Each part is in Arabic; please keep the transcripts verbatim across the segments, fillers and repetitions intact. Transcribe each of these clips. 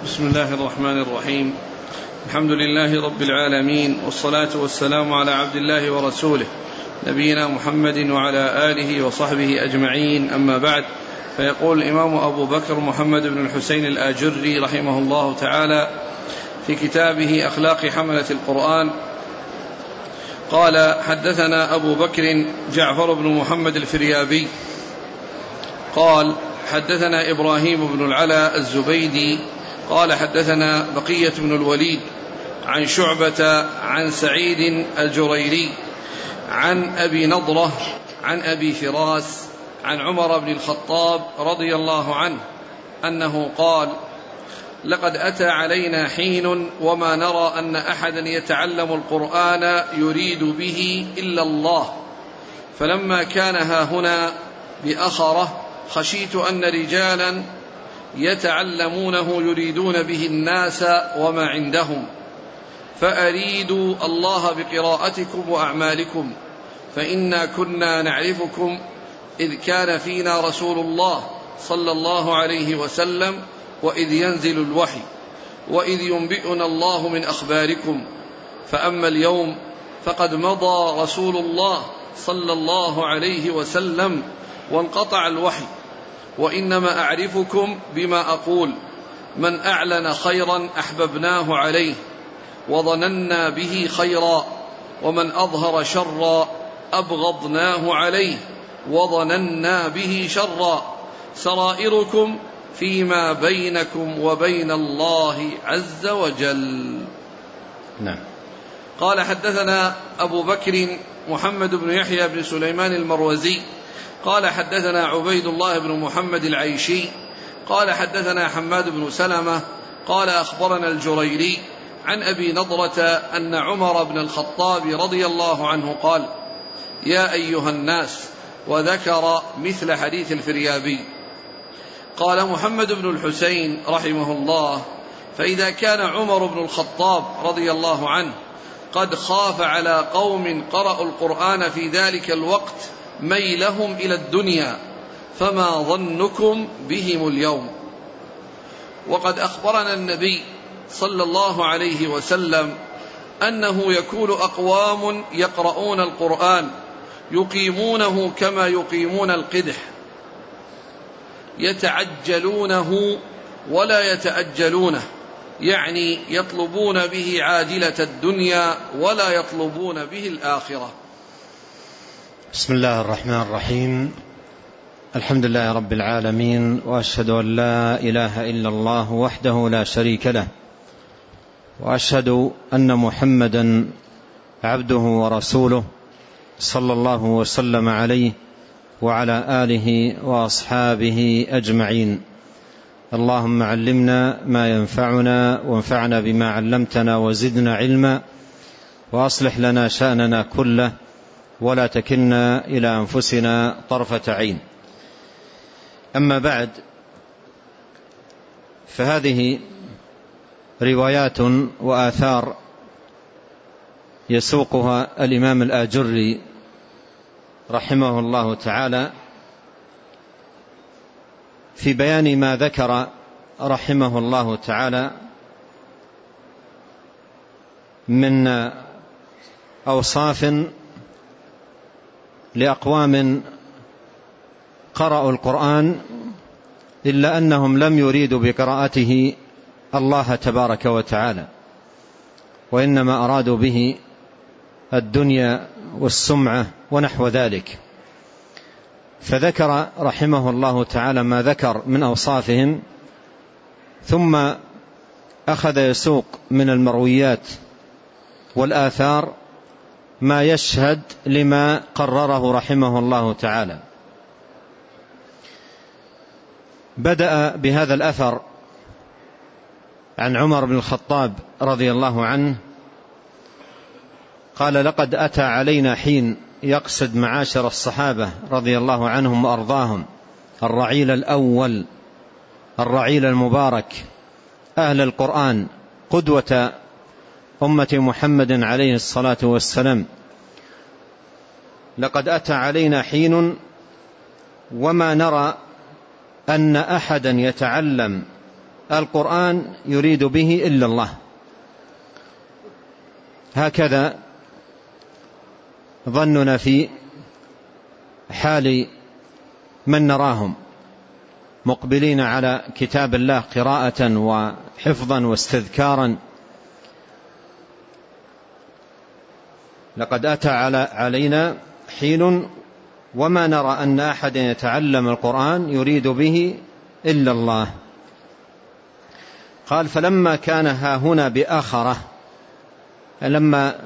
بسم الله الرحمن الرحيم. الحمد لله رب العالمين، والصلاة والسلام على عبد الله ورسوله نبينا محمد وعلى آله وصحبه أجمعين، أما بعد. فيقول الإمام أبو بكر محمد بن الحسين الآجري رحمه الله تعالى في كتابه أخلاق حملة القرآن قال: حدثنا أبو بكر جعفر بن محمد الفريابي قال: حدثنا إبراهيم بن العلا الزبيدي قال: حدثنا بقية بن الوليد عن شعبة عن سعيد الجريري عن أبي نضرة عن أبي فراس عن عمر بن الخطاب رضي الله عنه أنه قال: لقد أتى علينا حين وما نرى أن أحدا يتعلم القرآن يريد به إلا الله، فلما كان هاهنا بأخرة خشيت أن رجالا يتعلمونه يريدون به الناس وما عندهم، فأريدوا الله بقراءتكم وأعمالكم، فإنا كنا نعرفكم إذ كان فينا رسول الله صلى الله عليه وسلم، وإذ ينزل الوحي، وإذ ينبئنا الله من أخباركم، فأما اليوم فقد مضى رسول الله صلى الله عليه وسلم وانقطع الوحي، وإنما أعرفكم بما أقول: من أعلن خيرا أحببناه عليه وظننا به خيرا، ومن أظهر شرا أبغضناه عليه وظننا به شرا، سرائركم فيما بينكم وبين الله عز وجل. نعم. قال: حدثنا أبو بكر محمد بن يحيى بن سليمان المروزي قال: حدثنا عبيد الله بن محمد العيشي قال: حدثنا حماد بن سلمة قال: أخبرنا الجريري عن أبي نضرة أن عمر بن الخطاب رضي الله عنه قال: يا أيها الناس، وذكر مثل حديث الفريابي. قال محمد بن الحسين رحمه الله: فإذا كان عمر بن الخطاب رضي الله عنه قد خاف على قوم قرأوا القرآن في ذلك الوقت ميلهم إلى الدنيا، فما ظنكم بهم اليوم؟ وقد أخبرنا النبي صلى الله عليه وسلم أنه يكون أقوام يقرؤون القرآن يقيمونه كما يقيمون القدح، يتعجلونه ولا يتأجلونه، يعني يطلبون به عاجلة الدنيا ولا يطلبون به الآخرة. بسم الله الرحمن الرحيم. الحمد لله رب العالمين، وأشهد أن لا إله إلا الله وحده لا شريك له، وأشهد أن محمدا عبده ورسوله صلى الله وسلم عليه وعلى آله وأصحابه أجمعين. اللهم علمنا ما ينفعنا، وانفعنا بما علمتنا، وزدنا علما، وأصلح لنا شأننا كله، ولا تكلنا إلى أنفسنا طرفة عين. أما بعد، فهذه روايات وآثار يسوقها الإمام الآجري رحمه الله تعالى في بيان ما ذكر رحمه الله تعالى من أوصاف لأقوام قرأوا القرآن إلا أنهم لم يريدوا بقراءته الله تبارك وتعالى، وإنما أرادوا به الدنيا والسمعة ونحو ذلك. فذكر رحمه الله تعالى ما ذكر من أوصافهم، ثم أخذ يسوق من المرويات والآثار ما يشهد لما قرره رحمه الله تعالى. بدأ بهذا الأثر عن عمر بن الخطاب رضي الله عنه قال: لقد أتى علينا حين، يقصد معاشر الصحابة رضي الله عنهم وأرضاهم، الرعيل الأول، الرعيل المبارك، أهل القرآن، قدوة أمة محمد عليه الصلاة والسلام. لقد أتى علينا حين وما نرى أن أحدا يتعلم القرآن يريد به إلا الله. هكذا ظننا في حال من نراهم مقبلين على كتاب الله قراءة وحفظا واستذكارا. لقد أتى علينا حين وما نرى أن أحد يتعلم القرآن يريد به إلا الله. قال فلما كان هاهنا بآخرة، لما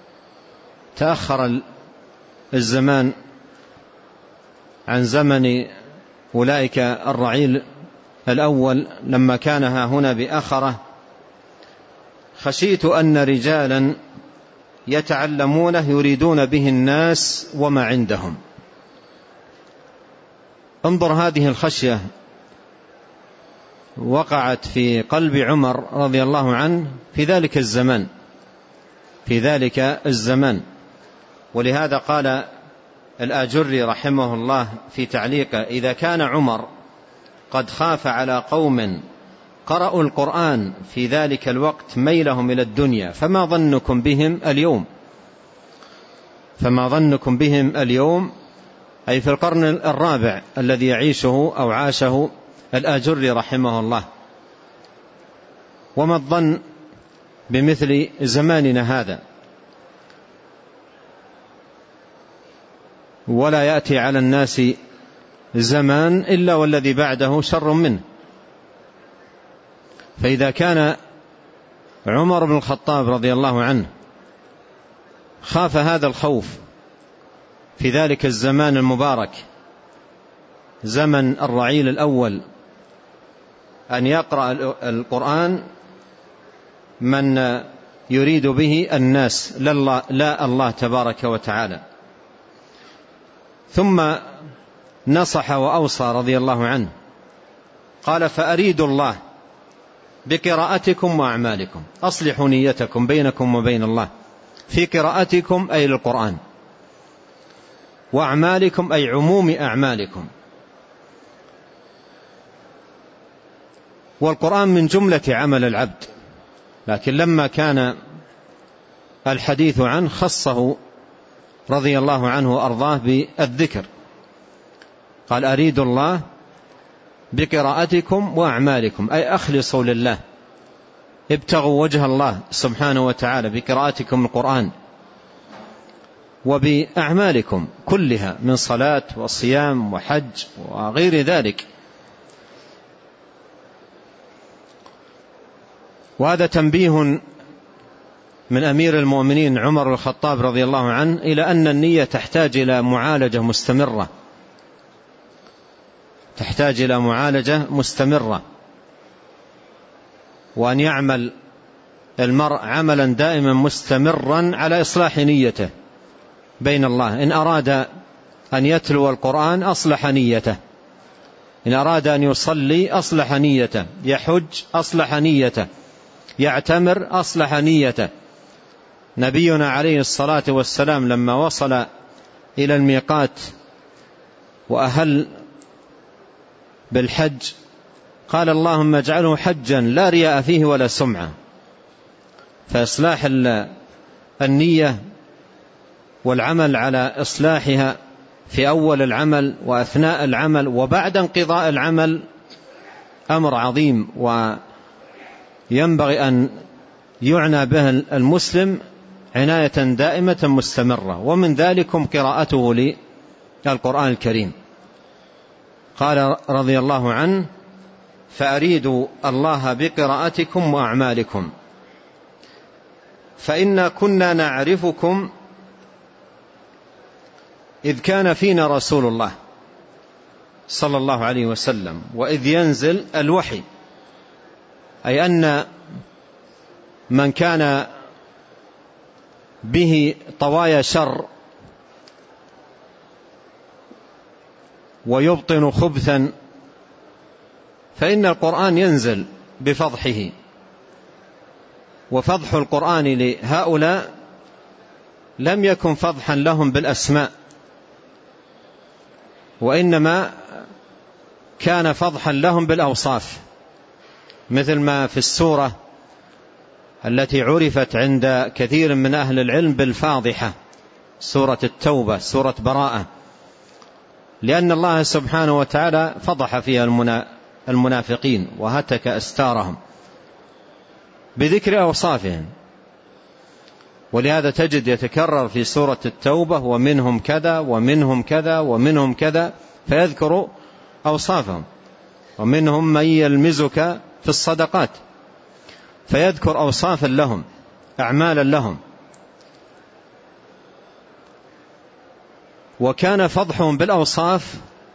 تأخر الزمان عن زمن أولئك الرعيل الأول، لما كان هاهنا بآخرة خشيت أن رجالا يتعلمونه يريدون به الناس وما عندهم. انظر هذه الخشية وقعت في قلب عمر رضي الله عنه في ذلك الزمان في ذلك الزمان ولهذا قال الآجري رحمه الله في تعليقه: إذا كان عمر قد خاف على قوم قرأوا القرآن في ذلك الوقت ميلهم إلى الدنيا، فما ظنكم بهم اليوم فما ظنكم بهم اليوم أي في القرن الرابع الذي يعيشه أو عاشه الآجري رحمه الله. وما الظن بمثل زماننا هذا؟ ولا يأتي على الناس زمان إلا والذي بعده شر منه. فإذا كان عمر بن الخطاب رضي الله عنه خاف هذا الخوف في ذلك الزمان المبارك زمن الرعيل الأول أن يقرأ القرآن من يريد به الناس لا الله تبارك وتعالى، ثم نصح وأوصى رضي الله عنه قال: فأريدوا الله بقراءتكم وأعمالكم، أصلحوا نيتكم بينكم وبين الله في قراءتكم أي للقرآن، وأعمالكم أي عموم أعمالكم. والقرآن من جملة عمل العبد، لكن لما كان الحديث عنه خصه رضي الله عنه وأرضاه بالذكر، قال: أريد الله بقراءتكم وأعمالكم أي أخلصوا لله، ابتغوا وجه الله سبحانه وتعالى بقراءتكم القرآن وبأعمالكم كلها من صلاة وصيام وحج وغير ذلك. وهذا تنبيه من أمير المؤمنين عمر بن الخطاب رضي الله عنه إلى أن النية تحتاج إلى معالجة مستمرة تحتاج إلى معالجة مستمرة وأن يعمل المرء عملا دائما مستمرا على إصلاح نيته بين الله. إن أراد أن يتلو القرآن أصلح نيته، إن أراد أن يصلي أصلح نيته، يحج أصلح نيته، يعتمر أصلح نيته. نبينا عليه الصلاة والسلام لما وصل إلى الميقات وأهل بالحج قال: اللهم اجعله حجا لا رياء فيه ولا سمعة. فإصلاح النية والعمل على إصلاحها في أول العمل وأثناء العمل وبعد انقضاء العمل أمر عظيم، وينبغي أن يعنى به المسلم عناية دائمة مستمرة، ومن ذلكم قراءته للقرآن الكريم. قال رضي الله عنه: فأريدوا الله بقراءتكم وأعمالكم، فإنا كنا نعرفكم إذ كان فينا رسول الله صلى الله عليه وسلم وإذ ينزل الوحي، أي أن من كان به طوايا شر ويبطن خبثا فإن القرآن ينزل بفضحه. وفضح القرآن لهؤلاء لم يكن فضحا لهم بالأسماء، وإنما كان فضحا لهم بالأوصاف. مثل ما في السورة التي عرفت عند كثير من أهل العلم بالفاضحة، سورة التوبة، سورة براءة، لأن الله سبحانه وتعالى فضح فيها المنافقين وهتك أستارهم بذكر أوصافهم. ولهذا تجد يتكرر في سورة التوبة ومنهم كذا ومنهم كذا ومنهم كذا، فيذكر أوصافهم. ومنهم من يلمزك في الصدقات، فيذكر أوصافا لهم، أعمالا لهم. وكان فضحهم بالأوصاف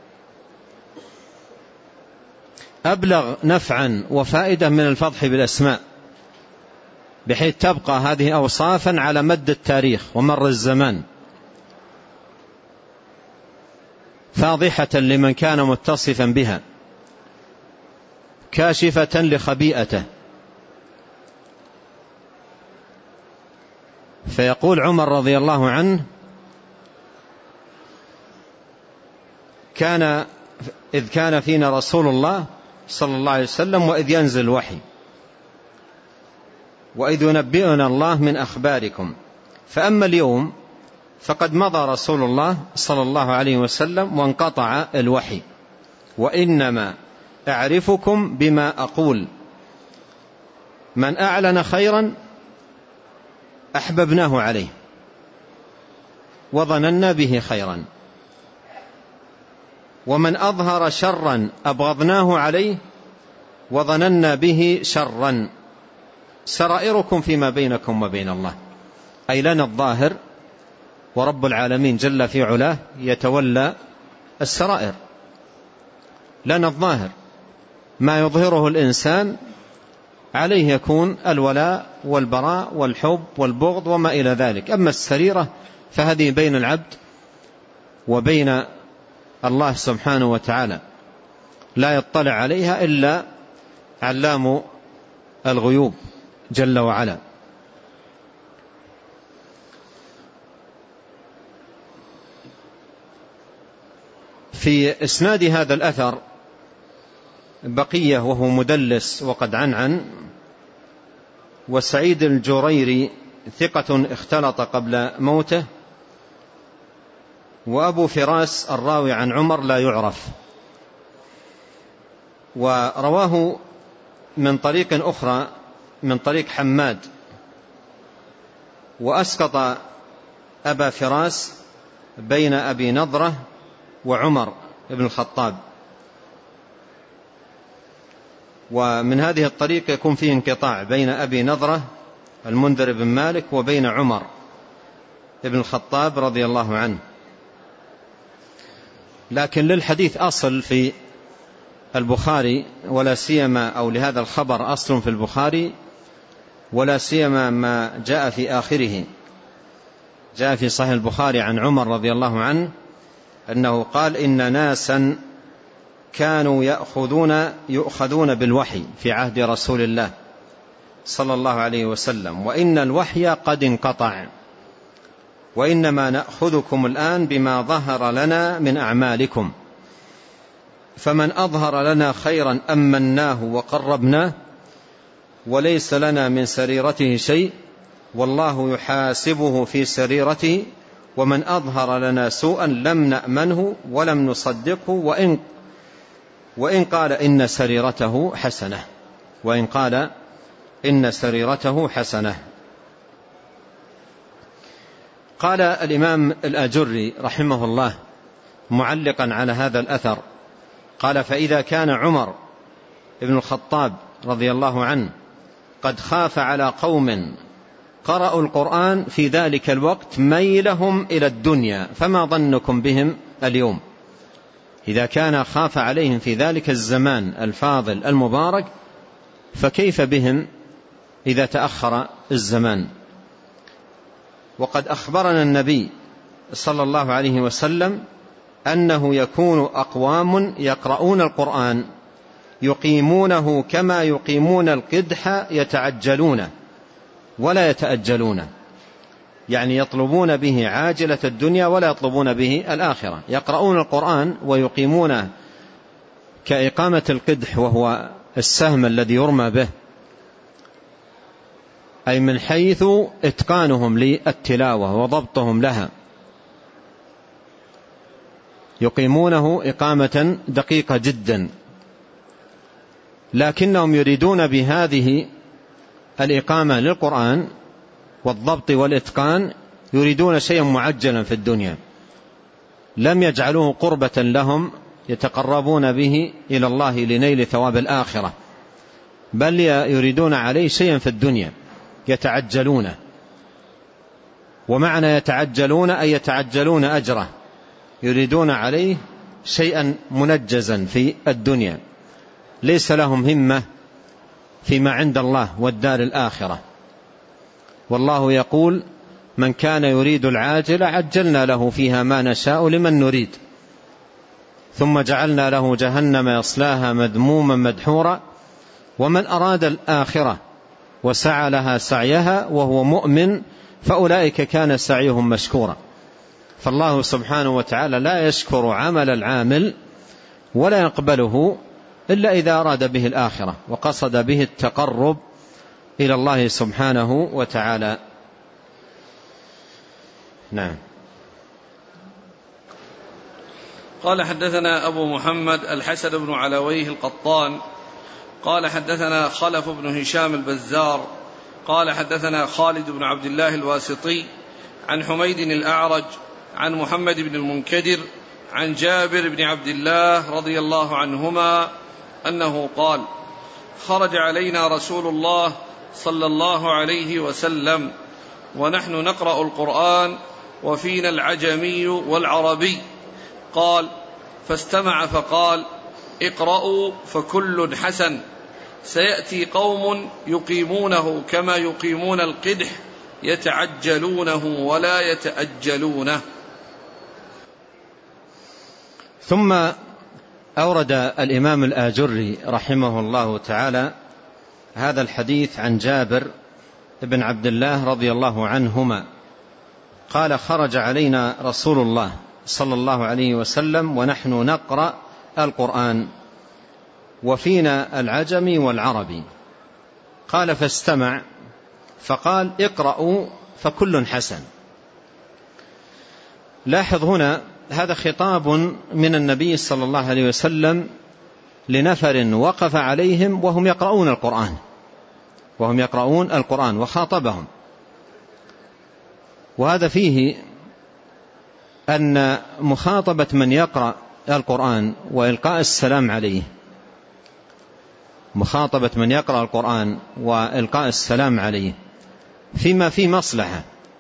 أبلغ نفعا وفائدة من الفضح بالأسماء، بحيث تبقى هذه أوصافا على مد التاريخ ومر الزمان، فاضحة لمن كان متصفا بها، كاشفة لخبيئته. فيقول عمر رضي الله عنه: كان إذ كان فينا رسول الله صلى الله عليه وسلم وإذ ينزل الوحي وإذ ينبئنا الله من أخباركم، فأما اليوم فقد مضى رسول الله صلى الله عليه وسلم وانقطع الوحي، وإنما أعرفكم بما أقول، من أعلن خيرا أحببناه عليه وظننا به خيرا، ومن أظهر شرا أبغضناه عليه وظننا به شرا، سرائركم فيما بينكم وبين الله. أي لنا الظاهر، ورب العالمين جل في علاه يتولى السرائر. لنا الظاهر، ما يظهره الإنسان عليه يكون الولاء والبراء والحب والبغض وما إلى ذلك. أما السريرة فهذه بين العبد وبين الله سبحانه وتعالى، لا يطلع عليها إلا علام الغيوب جل وعلا. في إسناد هذا الأثر بقية وهو مدلس وقد عنعن، وسعيد الجريري ثقة اختلط قبل موته، وأبو فراس الراوي عن عمر لا يعرف. ورواه من طريق أخرى من طريق حماد، وأسقط أبا فراس بين أبي نضرة وعمر بن الخطاب. ومن هذه الطريقة يكون فيه انقطاع بين أبي نضرة المنذر بن مالك وبين عمر بن الخطاب رضي الله عنه. لكن للحديث أصل في البخاري، ولا سيما أو لهذا الخبر أصل في البخاري، ولا سيما ما جاء في آخره. جاء في صحيح البخاري عن عمر رضي الله عنه أنه قال: إن ناسا كانوا يأخذون يؤخذون بالوحي في عهد رسول الله صلى الله عليه وسلم، وإن الوحي قد انقطع، وإنما نأخذكم الآن بما ظهر لنا من أعمالكم، فمن أظهر لنا خيرا أمناه وقربناه، وليس لنا من سريرته شيء، والله يحاسبه في سريرته، ومن أظهر لنا سوءا لم نأمنه ولم نصدقه، وإن, وإن قال إن سريرته حسنة وإن قال إن سريرته حسنة. قال الإمام الآجري رحمه الله معلقا على هذا الأثر، قال: فإذا كان عمر بن الخطاب رضي الله عنه قد خاف على قوم قرأوا القرآن في ذلك الوقت ميلهم إلى الدنيا، فما ظنكم بهم اليوم؟ إذا كان خاف عليهم في ذلك الزمان الفاضل المبارك، فكيف بهم إذا تأخر الزمان؟ وقد أخبرنا النبي صلى الله عليه وسلم أنه يكون أقوام يقرؤون القرآن يقيمونه كما يقيمون القدح، يتعجلون ولا يتأجلون، يعني يطلبون به عاجلة الدنيا ولا يطلبون به الآخرة. يقرؤون القرآن ويقيمونه كإقامة القدح وهو السهم الذي يرمى به، أي من حيث إتقانهم للتلاوة وضبطهم لها، يقيمونه إقامة دقيقة جدا، لكنهم يريدون بهذه الإقامة للقرآن والضبط والإتقان يريدون شيئا معجلا في الدنيا، لم يجعلوه قربة لهم يتقربون به إلى الله لنيل ثواب الآخرة، بل يريدون عليه شيئا في الدنيا يتعجلونه. ومعنى يتعجلون أي يتعجلون أجره، يريدون عليه شيئا منجزا في الدنيا، ليس لهم همة فيما عند الله والدار الآخرة. والله يقول: من كان يريد العاجل عجلنا له فيها ما نشاء لمن نريد ثم جعلنا له جهنم يصلاها مذموما مدحورا ومن أراد الآخرة وسعى لها سعيها وهو مؤمن فأولئك كان سعيهم مشكورا. فالله سبحانه وتعالى لا يشكر عمل العامل ولا يقبله إلا إذا أراد به الآخرة وقصد به التقرب إلى الله سبحانه وتعالى. نعم. قال: حدثنا أبو محمد الحسن بن علويه القطان قال حدثنا خلف بن هشام البزار قال حدثنا خالد بن عبد الله الواسطي عن حميد الأعرج عن محمد بن المنكدر عن جابر بن عبد الله رضي الله عنهما أنه قال: خرج علينا رسول الله صلى الله عليه وسلم ونحن نقرأ القرآن وفينا العجمي والعربي، قال: فاستمع فقال: اقرأوا فكل حسن، سيأتي قوم يقيمونه كما يقيمون القدح يتعجلونه ولا يتأجلونه. ثم أورد الإمام الآجري رحمه الله تعالى هذا الحديث عن جابر بن عبد الله رضي الله عنهما قال: خرج علينا رسول الله صلى الله عليه وسلم ونحن نقرأ القرآن وفينا العجمي والعربي، قال: فاستمع فقال: اقرأوا فكل حسن. لاحظ هنا هذا خطاب من النبي صلى الله عليه وسلم لنفر وقف عليهم وهم يقرؤون القرآن وهم يقرؤون القرآن وخاطبهم، وهذا فيه أن مخاطبة من يقرأ القرآن وإلقاء السلام عليه مخاطبة من يقرأ القرآن وإلقاء السلام عليه فيما فيه مصلحة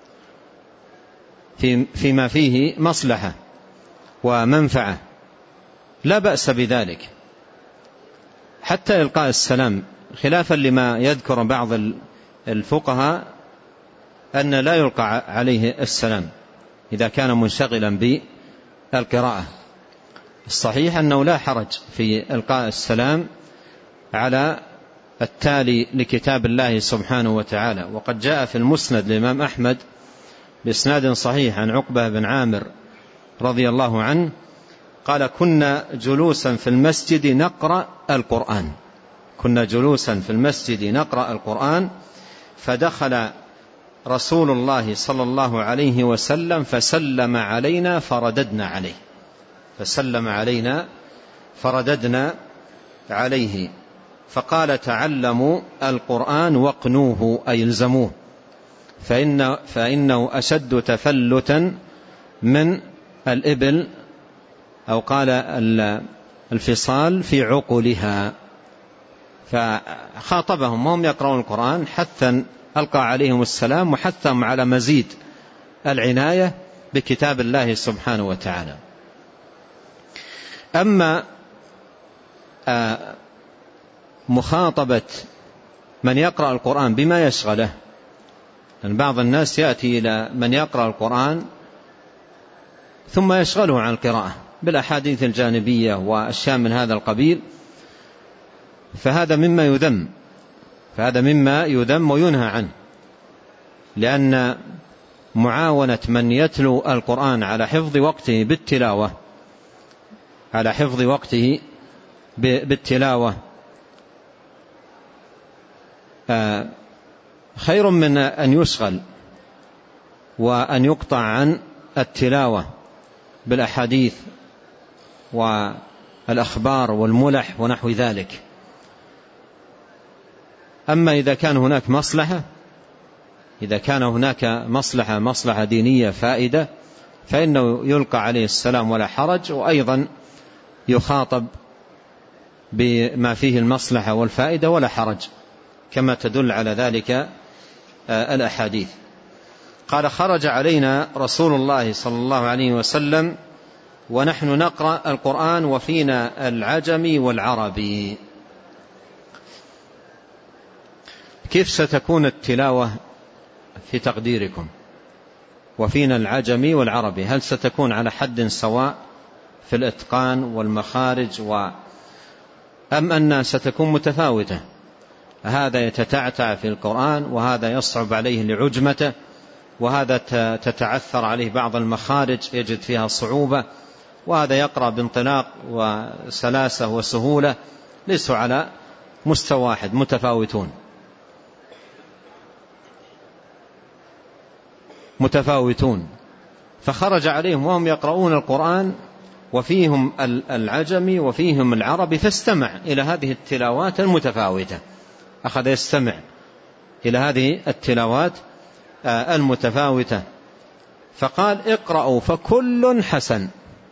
في فيما فيه مصلحة ومنفعة لا بأس بذلك، حتى إلقاء السلام، خلافا لما يذكر بعض الفقهاء أن لا يلقى عليه السلام إذا كان منشغلا بالقراءة. الصحيح أنه لا حرج في إلقاء السلام على التالي لكتاب الله سبحانه وتعالى. وقد جاء في المسند للإمام أحمد بإسناد صحيح عن عقبة بن عامر رضي الله عنه قال: كنا جلوسا في المسجد نقرأ القرآن كنا جلوسا في المسجد نقرأ القرآن فدخل رسول الله صلى الله عليه وسلم فسلم علينا فرددنا عليه فسلم علينا فرددنا عليه فقال: تعلموا القرآن واقنوه أي الزموه فإن فإنه أشد تفلتا من الإبل أو قال الفصال في عقلها. فخاطبهم وهم يقرؤون القرآن حثا ألقى عليهم السلام وحثهم على مزيد العناية بكتاب الله سبحانه وتعالى. أما مخاطبة من يقرأ القرآن بما يشغله، أن بعض الناس يأتي إلى من يقرأ القرآن ثم يشغله عن القراءة بالأحاديث الجانبية وأشياء من هذا القبيل، فهذا مما يذم فهذا مما يذم وينهى عنه، لأن معاونة من يتلو القرآن على حفظ وقته بالتلاوة على حفظ وقته بالتلاوة خير من أن يشغل وأن يقطع عن التلاوة بالأحاديث والأخبار والملح ونحو ذلك. أما إذا كان هناك مصلحة إذا كان هناك مصلحة مصلحة دينية فائدة فإنه يلقى عليه السلام ولا حرج، وأيضا يخاطب بما فيه المصلحة والفائدة ولا حرج، كما تدل على ذلك الأحاديث. قال: خرج علينا رسول الله صلى الله عليه وسلم ونحن نقرأ القرآن وفينا العجمي والعربي. كيف ستكون التلاوة في تقديركم؟ وفينا العجمي والعربي، هل ستكون على حد سواء في الإتقان والمخارج و أم أنها ستكون متفاوتة؟ هذا يتتعتع في القرآن وهذا يصعب عليه لعجمته، وهذا تتعثر عليه بعض المخارج يجد فيها صعوبة، وهذا يقرأ بانطلاق وسلاسة وسهولة. ليسوا على مستوى واحد، متفاوتون متفاوتون فخرج عليهم وهم يقرؤون القرآن وفيهم العجمي وفيهم العربي، فاستمع إلى هذه التلاوات المتفاوتة، أخذ يستمع إلى هذه التلاوات المتفاوتة، فقال: اقرأوا فكل حسن.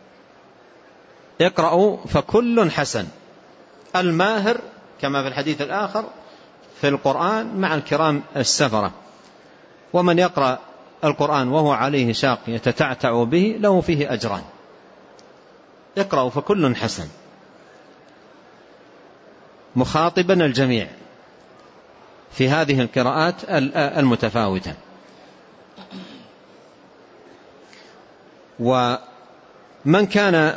اقرأوا فكل حسن. الماهر كما في الحديث الآخر في القرآن مع الكرام السفرة، ومن يقرأ القرآن وهو عليه شاق يتتعتع به له فيه أجران. اقرأوا فكل حسن، مخاطبا الجميع في هذه القراءات المتفاوتة. ومن كان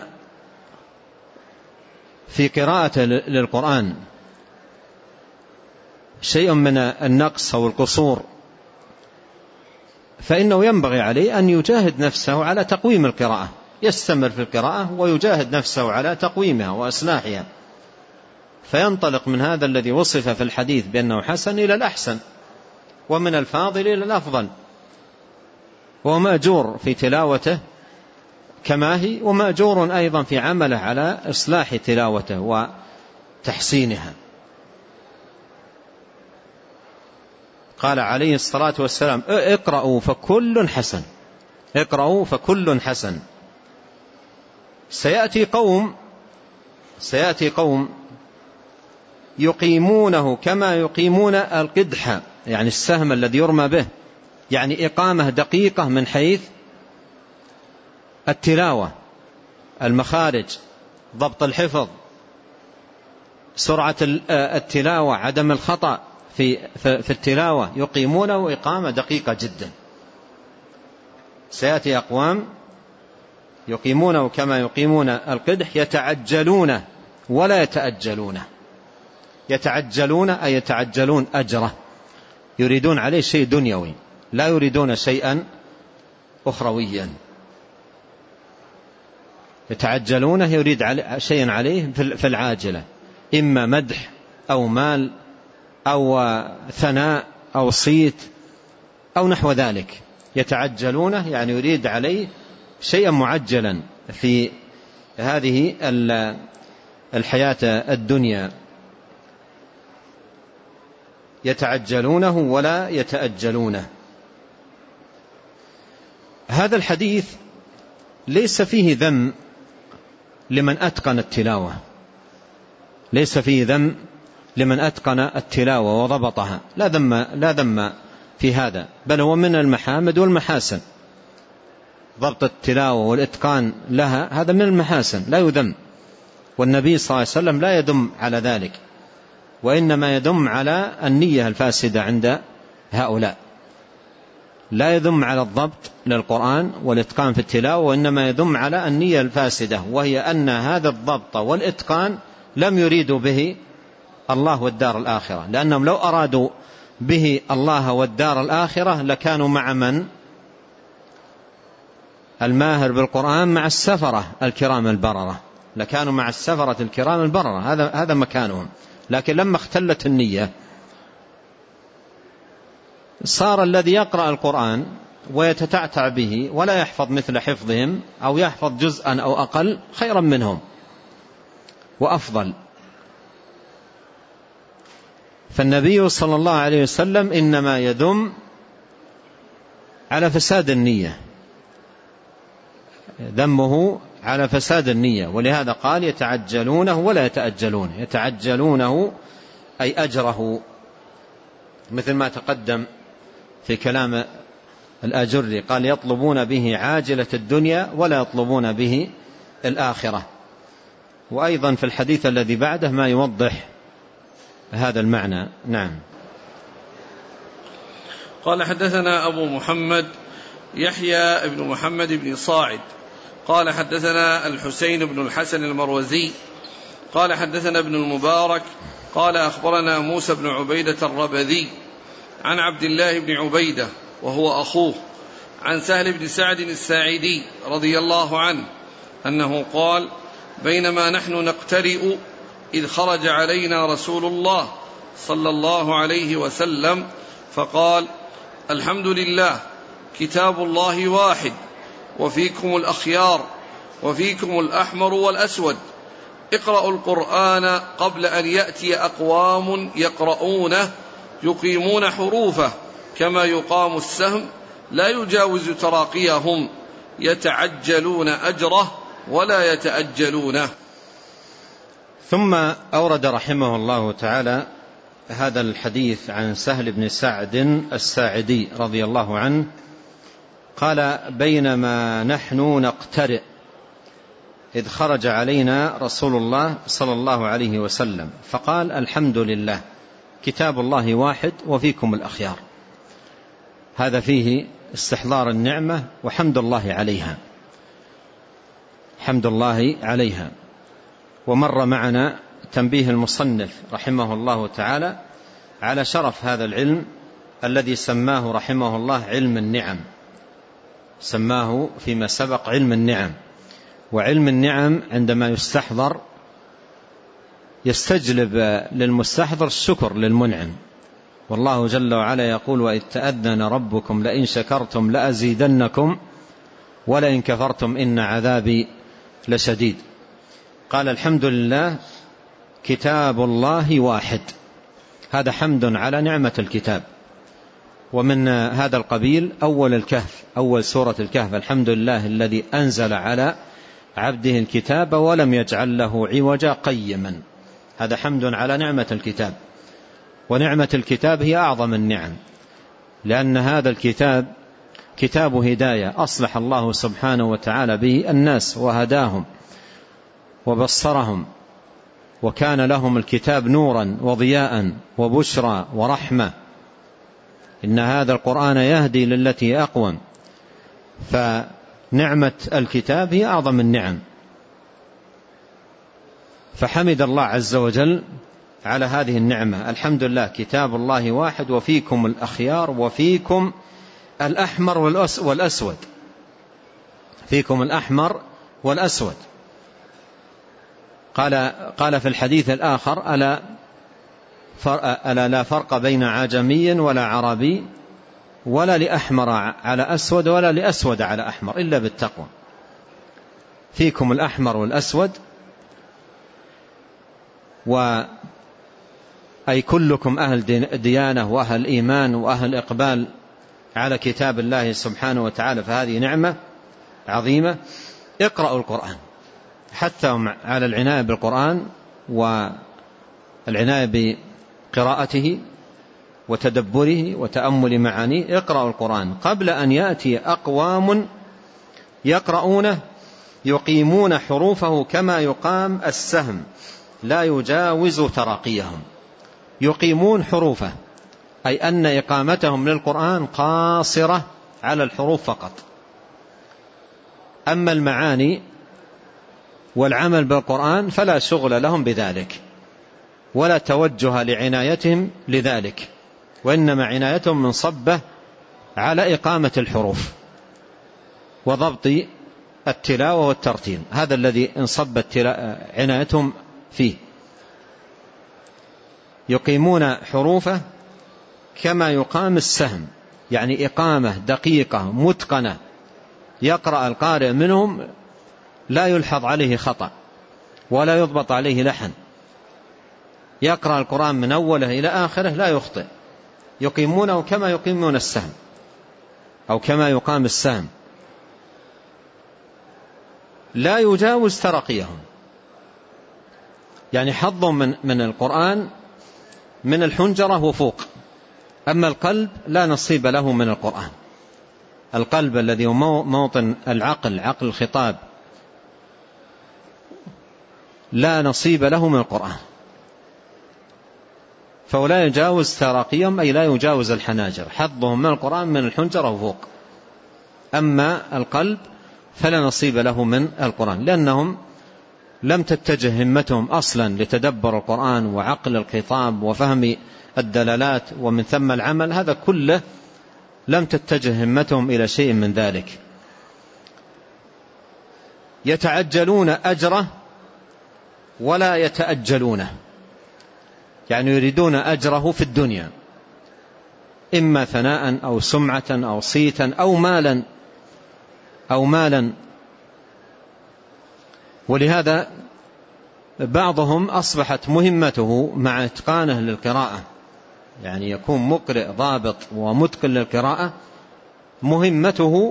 في قراءة للقرآن شيء من النقص أو القصور فإنه ينبغي عليه أن يجاهد نفسه على تقويم القراءة، يستمر في القراءة ويجاهد نفسه على تقويمها وإصلاحها، فينطلق من هذا الذي وصف في الحديث بأنه حسن إلى الأحسن، ومن الفاضل إلى الأفضل، ومأجور في تلاوته كما هي، ومأجور أيضا في عمله على إصلاح تلاوته وتحسينها. قال عليه الصلاة والسلام: اقرأوا فكل حسن. اقرأوا فكل حسن. سيأتي قوم سيأتي قوم يقيمونه كما يقيمون القدح، يعني السهم الذي يرمى به، يعني إقامة دقيقة من حيث التلاوة، المخارج، ضبط الحفظ، سرعة التلاوة، عدم الخطأ في في التلاوة، يقيمونه إقامة دقيقة جدا. سيأتي أقوام يقيمونه كما يقيمون القدح، يتعجلون ولا يتأجلونه. يتعجلون أي يتعجلون أجره، يريدون عليه شيء دنيوي، لا يريدون شيئا أخرويا. يتعجلونه يريد شيئا عليه في العاجلة، إما مدح أو مال أو ثناء أو صيت أو نحو ذلك. يتعجلونه يعني يريد عليه شيئا معجلا في هذه الحياة الدنيا. يتعجلونه ولا يتأجلونه. هذا الحديث ليس فيه ذم لمن أتقن التلاوة، ليس فيه ذم لمن أتقن التلاوة وضبطها، لا ذم لا ذم في هذا، بل هو من المحامد والمحاسن. ضبط التلاوة والإتقان لها هذا من المحاسن لا يذم، والنبي صلى الله عليه وسلم لا يدم على ذلك، وإنما يدم على النية الفاسدة عند هؤلاء. لا يذم على الضبط للقرآن والإتقان في التلاوة، وإنما يذم على النية الفاسدة، وهي أن هذا الضبط والإتقان لم يريدوا به الله والدار الآخرة، لأنهم لو أرادوا به الله والدار الآخرة لكانوا مع من؟ الماهر بالقرآن مع السفرة الكرام البررة، لكانوا مع السفرة الكرام البررة، هذا هذا مكانهم. لكن لما اختلت النية صار الذي يقرأ القرآن ويتتعتع به ولا يحفظ مثل حفظهم أو يحفظ جزءا أو أقل خيرا منهم وأفضل. فالنبي صلى الله عليه وسلم إنما يذم على فساد النية، ذمه على فساد النية، ولهذا قال يتعجلونه ولا يتأجلون. يتعجلونه أي أجره، مثل ما تقدم في كلام الآجري قال يطلبون به عاجلة الدنيا ولا يطلبون به الآخرة. وأيضا في الحديث الذي بعده ما يوضح هذا المعنى. نعم. قال حدثنا أبو محمد يحيى بن محمد بن صاعد قال حدثنا الحسين بن الحسن المروزي قال حدثنا ابن المبارك قال أخبرنا موسى بن عبيدة الربذي عن عبد الله بن عبيدة وهو أخوه عن سهل بن سعد الساعدي رضي الله عنه أنه قال بينما نحن نقترئ إذ خرج علينا رسول الله صلى الله عليه وسلم فقال الحمد لله كتاب الله واحد وفيكم الأخيار وفيكم الأحمر والأسود اقرأوا القرآن قبل أن يأتي أقوام يقرؤونه يقيمون حروفه كما يقام السهم لا يجاوز تراقيهم يتعجلون أجره ولا يتأجلونه. ثم أورد رحمه الله تعالى هذا الحديث عن سهل بن سعد الساعدي رضي الله عنه قال بينما نحن نقترئ إذ خرج علينا رسول الله صلى الله عليه وسلم فقال الحمد لله كتاب الله واحد وفيكم الأخيار. هذا فيه استحضار النعمة وحمد الله عليها، حمد الله عليها. ومر معنا تنبيه المصنف رحمه الله تعالى على شرف هذا العلم الذي سماه رحمه الله علم النعم، سماه فيما سبق علم النعم. وعلم النعم عندما يستحضر يستجلب للمستحضر الشكر للمنعم، والله جل وعلا يقول وإذ تأذن ربكم لئن شكرتم لأزيدنكم ولئن كفرتم إن عذابي لشديد. قال الحمد لله كتاب الله واحد، هذا حمد على نعمة الكتاب. ومن هذا القبيل أول الكهف، أول سورة الكهف الحمد لله الذي أنزل على عبده الكتاب ولم يجعل له عوجا قيما، هذا حمد على نعمة الكتاب. ونعمة الكتاب هي أعظم النعم، لأن هذا الكتاب كتاب هداية أصلح الله سبحانه وتعالى به الناس وهداهم وبصرهم، وكان لهم الكتاب نورا وضياء وبشرى ورحمة. إن هذا القرآن يهدي للتي أقوم. فنعمة الكتاب هي أعظم النعم، فحمد الله عز وجل على هذه النعمة. الحمد لله كتاب الله واحد وفيكم الأخيار وفيكم الأحمر والأسود، فيكم الأحمر والأسود. قال, قال في الحديث الآخر ألا, ألا لا فرق بين عجمي ولا عربي ولا لأحمر على أسود ولا لأسود على أحمر إلا بالتقوى. فيكم الأحمر والأسود، وأي كلكم أهل ديانة وأهل إيمان وأهل إقبال على كتاب الله سبحانه وتعالى، فهذه نعمة عظيمة. اقرأوا القرآن، حتى على العناية بالقرآن والعناية بقراءته وتدبره وتأمل معانيه. اقرأوا القرآن قبل أن يأتي أقوام يقرؤونه يقيمون حروفه كما يقام السهم لا يجاوز تراقيهم. يقيمون حروفه أي أن إقامتهم للقرآن قاصرة على الحروف فقط، أما المعاني والعمل بالقرآن فلا شغل لهم بذلك ولا توجه لعنايتهم لذلك، وإنما عنايتهم منصبة على إقامة الحروف وضبط التلاوة والترتيل، هذا الذي انصبت عنايتهم فيه. يقيمون حروفه كما يقام السهم يعني إقامة دقيقة متقنة يقرأ القارئ منهم لا يلحظ عليه خطأ ولا يضبط عليه لحن، يقرأ القرآن من أوله إلى آخره لا يخطئ، يقيمونه كما يقيمون السهم أو كما يقام السهم، لا يجاوز ترقيهم، يعني حظ من, من القرآن من الحنجرة وفوق. أما القلب لا نصيب له من القرآن، القلب الذي هو موطن العقل، عقل الخطاب، لا نصيب له من القرآن، فهو لا يجاوز تراقيهم أي لا يجاوز الحناجر، حظهم من القرآن من الحنجرة وفوق. أما القلب فلا نصيب له من القرآن، لأنهم لم تتجه همتهم أصلا لتدبر القرآن وعقل الخطاب وفهم الدلالات ومن ثم العمل، هذا كله لم تتجه همتهم إلى شيء من ذلك. يتعجلون أجره ولا يتأجلونه، يعني يريدون أجره في الدنيا، إما ثناء أو سمعة أو صيتا أو مالا أو مالا. ولهذا بعضهم أصبحت مهمته مع إتقانه للقراءة، يعني يكون مقرئ ضابط ومتقن للقراءة، مهمته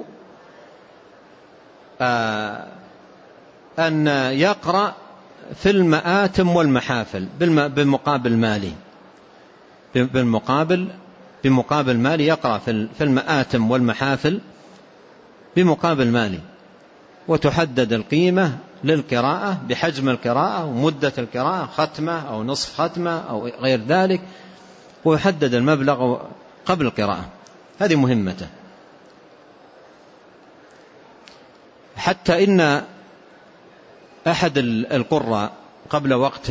آه أن يقرأ في المآتم والمحافل بالمقابل مالي، بالمقابل بمقابل مالي، يقرأ في المآتم والمحافل بمقابل مالي، وتحدد القيمة للقراءة بحجم القراءة ومدة القراءة، ختمة أو نصف ختمة أو غير ذلك، ويحدد المبلغ قبل القراءة، هذه مهمته. حتى إن أحد القراء قبل وقت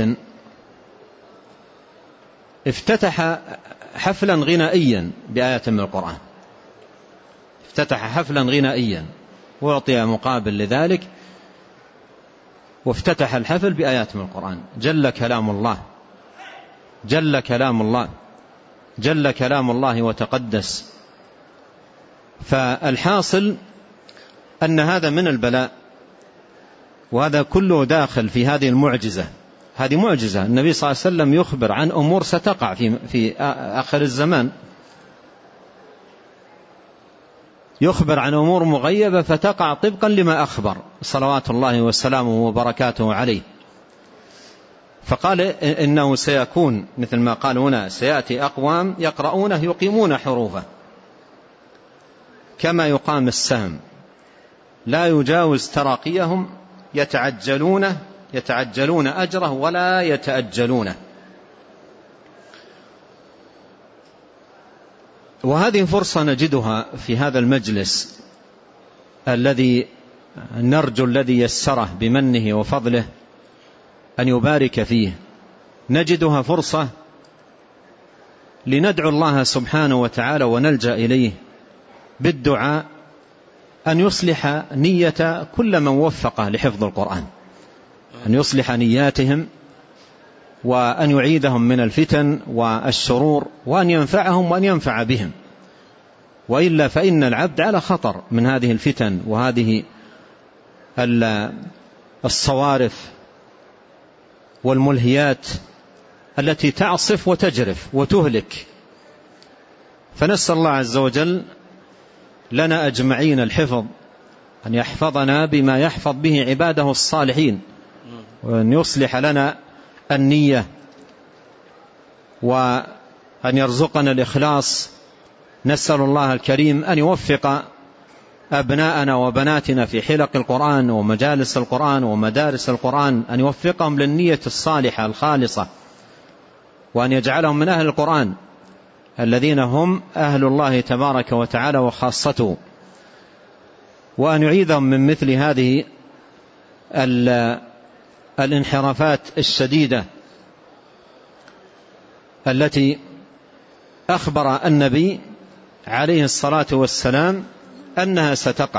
افتتح حفلا غنائيا بآيات من القرآن، افتتح حفلا غنائيا وأعطي مقابل لذلك، وافتتح الحفل بآيات من القرآن. جل كلام الله، جل كلام الله، جل كلام الله وتقدس. فالحاصل أن هذا من البلاء، وهذا كله داخل في هذه المعجزة. هذه معجزة، النبي صلى الله عليه وسلم يخبر عن أمور ستقع في, في آخر الزمان، يخبر عن أمور مغيبة فتقع طبقا لما أخبر صلوات الله وسلامه وبركاته عليه. فقال إنه سيكون مثل ما قال هنا، سيأتي أقوام يقرؤونه يقيمون حروفه كما يقام السهم، لا يجاوز تراقيهم، يتعجلونه يتعجلون أجره ولا يتأجلونه. وهذه فرصة نجدها في هذا المجلس الذي نرجو الذي يسره بمنه وفضله أن يبارك فيه، نجدها فرصة لندعو الله سبحانه وتعالى ونلجأ إليه بالدعاء أن يصلح نية كل من وفقه لحفظ القرآن، أن يصلح نياتهم، وأن يعيدهم من الفتن والشرور، وأن ينفعهم وأن ينفع بهم، وإلا فإن العبد على خطر من هذه الفتن وهذه الصوارف والملهيات التي تعصف وتجرف وتهلك. فنسأل الله عز وجل لنا أجمعين الحفظ، أن يحفظنا بما يحفظ به عباده الصالحين، وأن يصلح لنا النية، وأن يرزقنا الإخلاص. نسأل الله الكريم أن يوفق أبناءنا وبناتنا في حلق القرآن ومجالس القرآن ومدارس القرآن، أن يوفقهم للنية الصالحة الخالصة، وأن يجعلهم من أهل القرآن الذين هم أهل الله تبارك وتعالى وخاصته، وأن يعيذهم من مثل هذه الانحرافات الشديدة التي أخبر النبي عليه الصلاة والسلام أنها ستقع.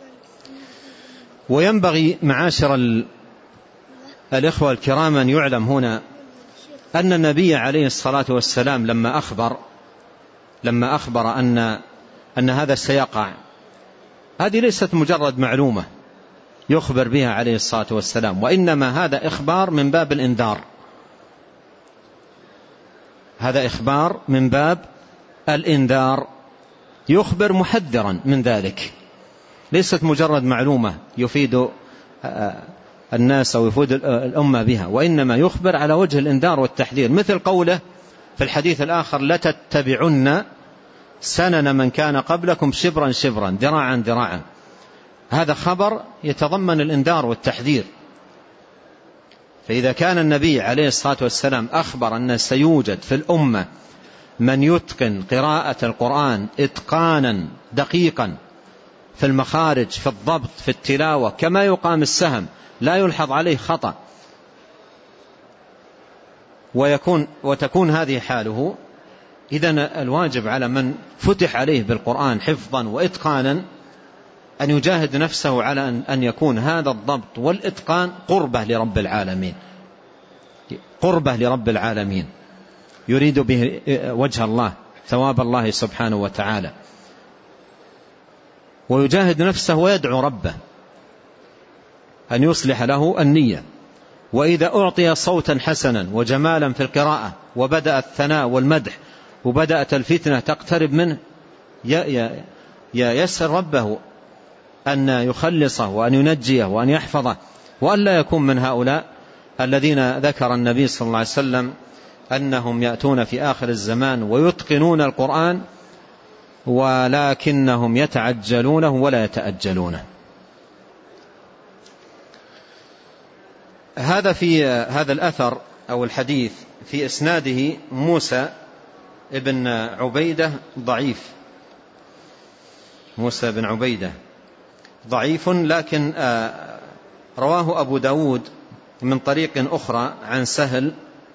وينبغي معاشر الإخوة الكرام أن يعلم هنا أن النبي عليه الصلاة والسلام لما أخبر لما أخبر أن أن هذا سيقع، هذه ليست مجرد معلومة يخبر بها عليه الصلاة والسلام، وإنما هذا إخبار من باب الإنذار، هذا إخبار من باب الإنذار، يخبر محذرا من ذلك، ليست مجرد معلومة يفيد الناس أو يفيد الأمة بها، وإنما يخبر على وجه الإنذار والتحذير، مثل قوله في الحديث الآخر: لتتبعن سنن من كان قبلكم شبرا شبرا ذراعا ذراعا. هذا خبر يتضمن الإنذار والتحذير. فإذا كان النبي عليه الصلاة والسلام أخبر أن سيوجد في الأمة من يتقن قراءة القرآن إتقانا دقيقا في المخارج، في الضبط، في التلاوة، كما يقام السهم لا يلحظ عليه خطأ، ويكون وتكون هذه حاله، إذن الواجب على من فتح عليه بالقرآن حفظا وإتقانا أن يجاهد نفسه على أن يكون هذا الضبط والإتقان قربة لرب العالمين، قربة لرب العالمين يريد به وجه الله، ثواب الله سبحانه وتعالى، ويجاهد نفسه ويدعو ربه أن يصلح له النية. وإذا أعطي صوتا حسنا وجمالا في القراءة وبدأ الثناء والمدح وبدأت الفتنة تقترب منه، يسأل ربه أن يخلصه وأن ينجيه وأن يحفظه، وأن لا يكون من هؤلاء الذين ذكر النبي صلى الله عليه وسلم أنهم يأتون في آخر الزمان ويتقنون القرآن ولكنهم يتعجلونه ولا يتأجلونه. هذا في هذا الأثر أو الحديث في إسناده موسى ابن عبيدة ضعيف، موسى بن عبيدة ضعيف، لكن رواه أبو داود من طريق أخرى عن سهل،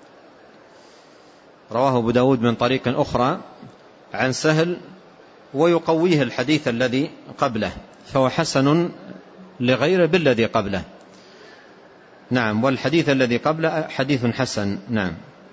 رواه أبو داود من طريق أخرى عن سهل ويقويه الحديث الذي قبله، فهو حسن لغيره بالذي قبله. نعم، والحديث الذي قبله حديث حسن. نعم.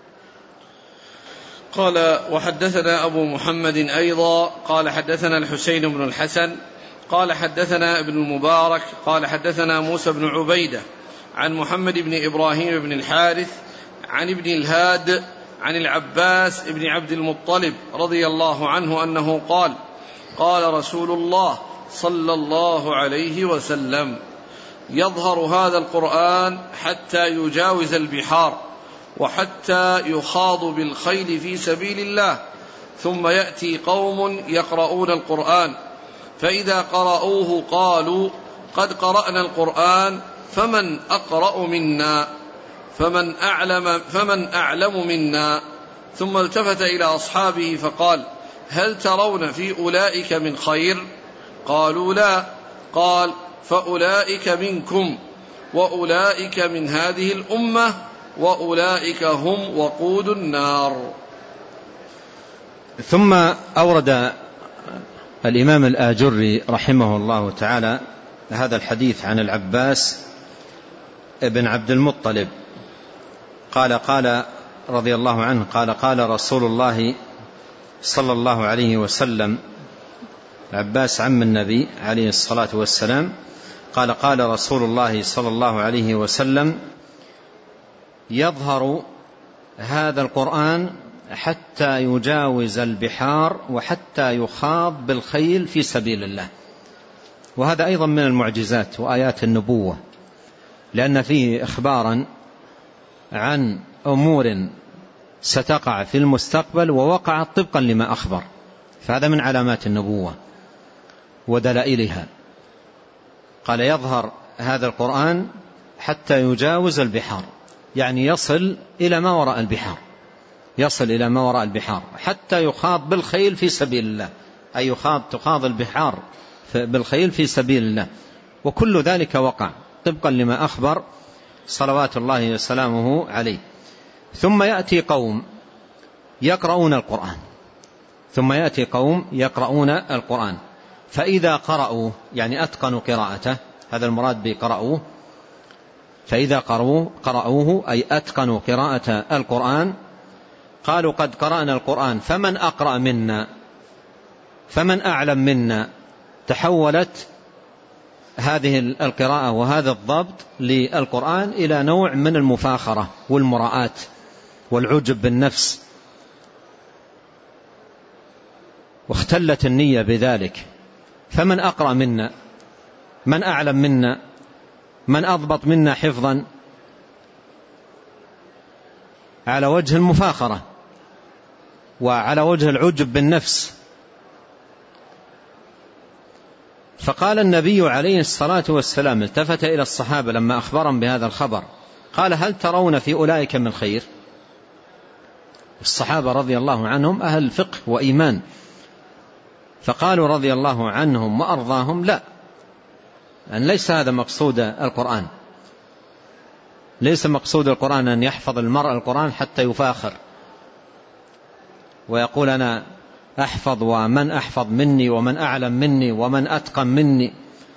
قال: وحدثنا أبو محمد أيضا قال حدثنا الحسين بن الحسن قال حدثنا ابن المبارك قال حدثنا موسى بن عبيدة عن محمد بن إبراهيم بن الحارث عن ابن الهاد عن العباس بن عبد المطلب رضي الله عنه أنه قال: قال رسول الله صلى الله عليه وسلم: يظهر هذا القرآن حتى يجاوز البحار وحتى يخاض بالخيل في سبيل الله، ثم يأتي قوم يقرؤون القرآن، فإذا قرأوه قالوا: قد قرأنا القرآن فمن أقرأ منا فمن أعلم, فمن أعلم منا. ثم التفت إلى أصحابه فقال: هل ترون في أولئك من خير؟ قالوا: لا. قال: فأولئك منكم، وأولئك من هذه الأمة، وأولئك هم وقود النار. ثم أورد الإمام الآجري رحمه الله تعالى هذا الحديث عن العباس بن عبد المطلب قال قال رضي الله عنه قال: قال رسول الله صلى الله عليه وسلم، العباس عم النبي عليه الصلاة والسلام، قال: قال رسول الله صلى الله عليه وسلم: يظهر هذا القرآن حتى يجاوز البحار وحتى يخاض بالخيل في سبيل الله. وهذا أيضا من المعجزات وآيات النبوة، لأن فيه إخبارا عن أمور ستقع في المستقبل ووقعت طبقا لما أخبر، فهذا من علامات النبوة ودلائلها. قال: يظهر هذا القرآن حتى يجاوز البحار، يعني يصل إلى ما وراء البحار، يصل إلى ما وراء البحار حتى يخاض بالخيل في سبيل الله، أي يخاض تخاض البحار بالخيل في سبيل الله، وكل ذلك وقع طبقا لما أخبر صلوات الله وسلامه عليه. ثم يأتي قوم يقرؤون القرآن، ثم يأتي قوم يقرؤون القرآن، فإذا قرأوا يعني أتقنوا قراءته، هذا المراد بقرأوه، فإذا قرأوه, قرأوه أي أتقنوا قراءة القرآن، قالوا: قد قرأنا القرآن فمن أقرأ منا فمن أعلم منا. تحولت هذه القراءة وهذا الضبط للقرآن إلى نوع من المفاخرة والمراءة والعجب بالنفس، واختلت النية بذلك. فمن أقرأ منا، من أعلم منا، من أضبط منا حفظا، على وجه المفاخرة وعلى وجه العجب بالنفس. فقال النبي عليه الصلاة والسلام، التفت إلى الصحابة لما أخبرهم بهذا الخبر، قال: هل ترون في أولئك من خير؟ الصحابة رضي الله عنهم أهل فقه وإيمان، فقالوا رضي الله عنهم وأرضاهم: لا، أن ليس هذا مقصود القرآن، ليس مقصود القرآن أن يحفظ المرء القرآن حتى يفاخر ويقول أنا أحفظ ومن أحفظ مني ومن أعلم مني ومن أتقن مني،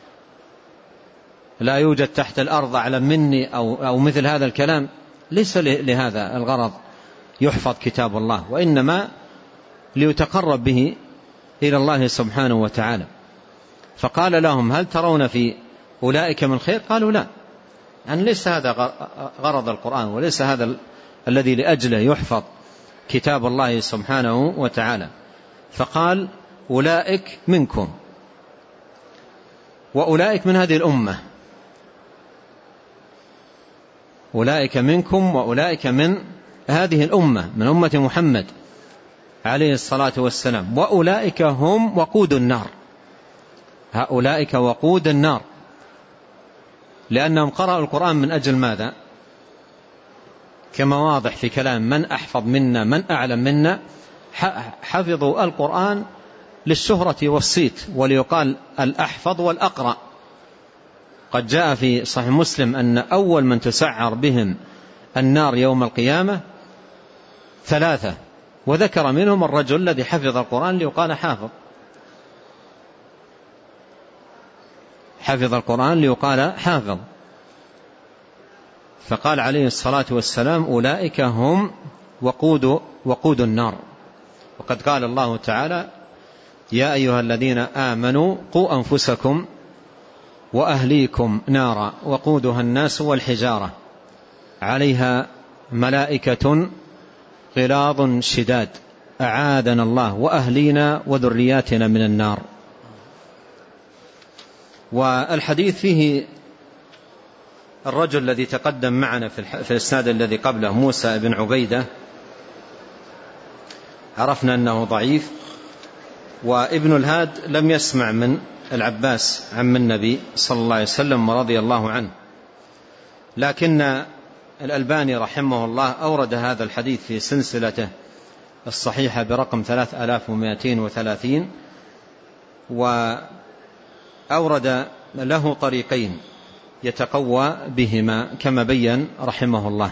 لا يوجد تحت الأرض أعلم مني أو, أو مثل هذا الكلام. ليس لهذا الغرض يحفظ كتاب الله، وإنما ليتقرب به إلى الله سبحانه وتعالى. فقال لهم: هل ترون في أولئك من خير؟ قالوا: لا، يعني ليس هذا غرض القرآن، وليس هذا الذي لأجله يحفظ كتاب الله سبحانه وتعالى. فقال: أولئك منكم، وأولئك من هذه الأمة، أولئك منكم وأولئك من هذه الأمة، من أمة محمد عليه الصلاة والسلام، وأولئك هم وقود النار. هؤلاء وقود النار، لأنهم قرأوا القرآن من أجل ماذا؟ كما واضح في كلام من أحفظ منا، من أعلم منا، حفظوا القرآن للشهرة والصيت، وليقال الأحفظ والأقرأ. قد جاء في صحيح مسلم أن أول من تسعر بهم النار يوم القيامة ثلاثة، وذكر منهم الرجل الذي حفظ القرآن ليقال حافظ، حفظ القرآن ليقال حافظ. فقال عليه الصلاة والسلام: أولئك هم وقود, وقود النار. وقد قال الله تعالى: يا أيها الذين آمنوا قوا أنفسكم وأهليكم نارا وقودها الناس والحجارة عليها ملائكة غلاظ شداد أعاذنا الله وأهلينا وذرياتنا من النار. والحديث فيه الرجل الذي تقدم معنا في الإسناد الذي قبله، موسى بن عبيدة، عرفنا أنه ضعيف، وابن الهاد لم يسمع من العباس عم النبي صلى الله عليه وسلم ورضي الله عنه، لكن الألباني رحمه الله أورد هذا الحديث في سلسلته الصحيحة برقم ثلاثة آلاف ومائتين وثلاثين، وأورد له طريقين يتقوى بهما كما بين رحمه الله.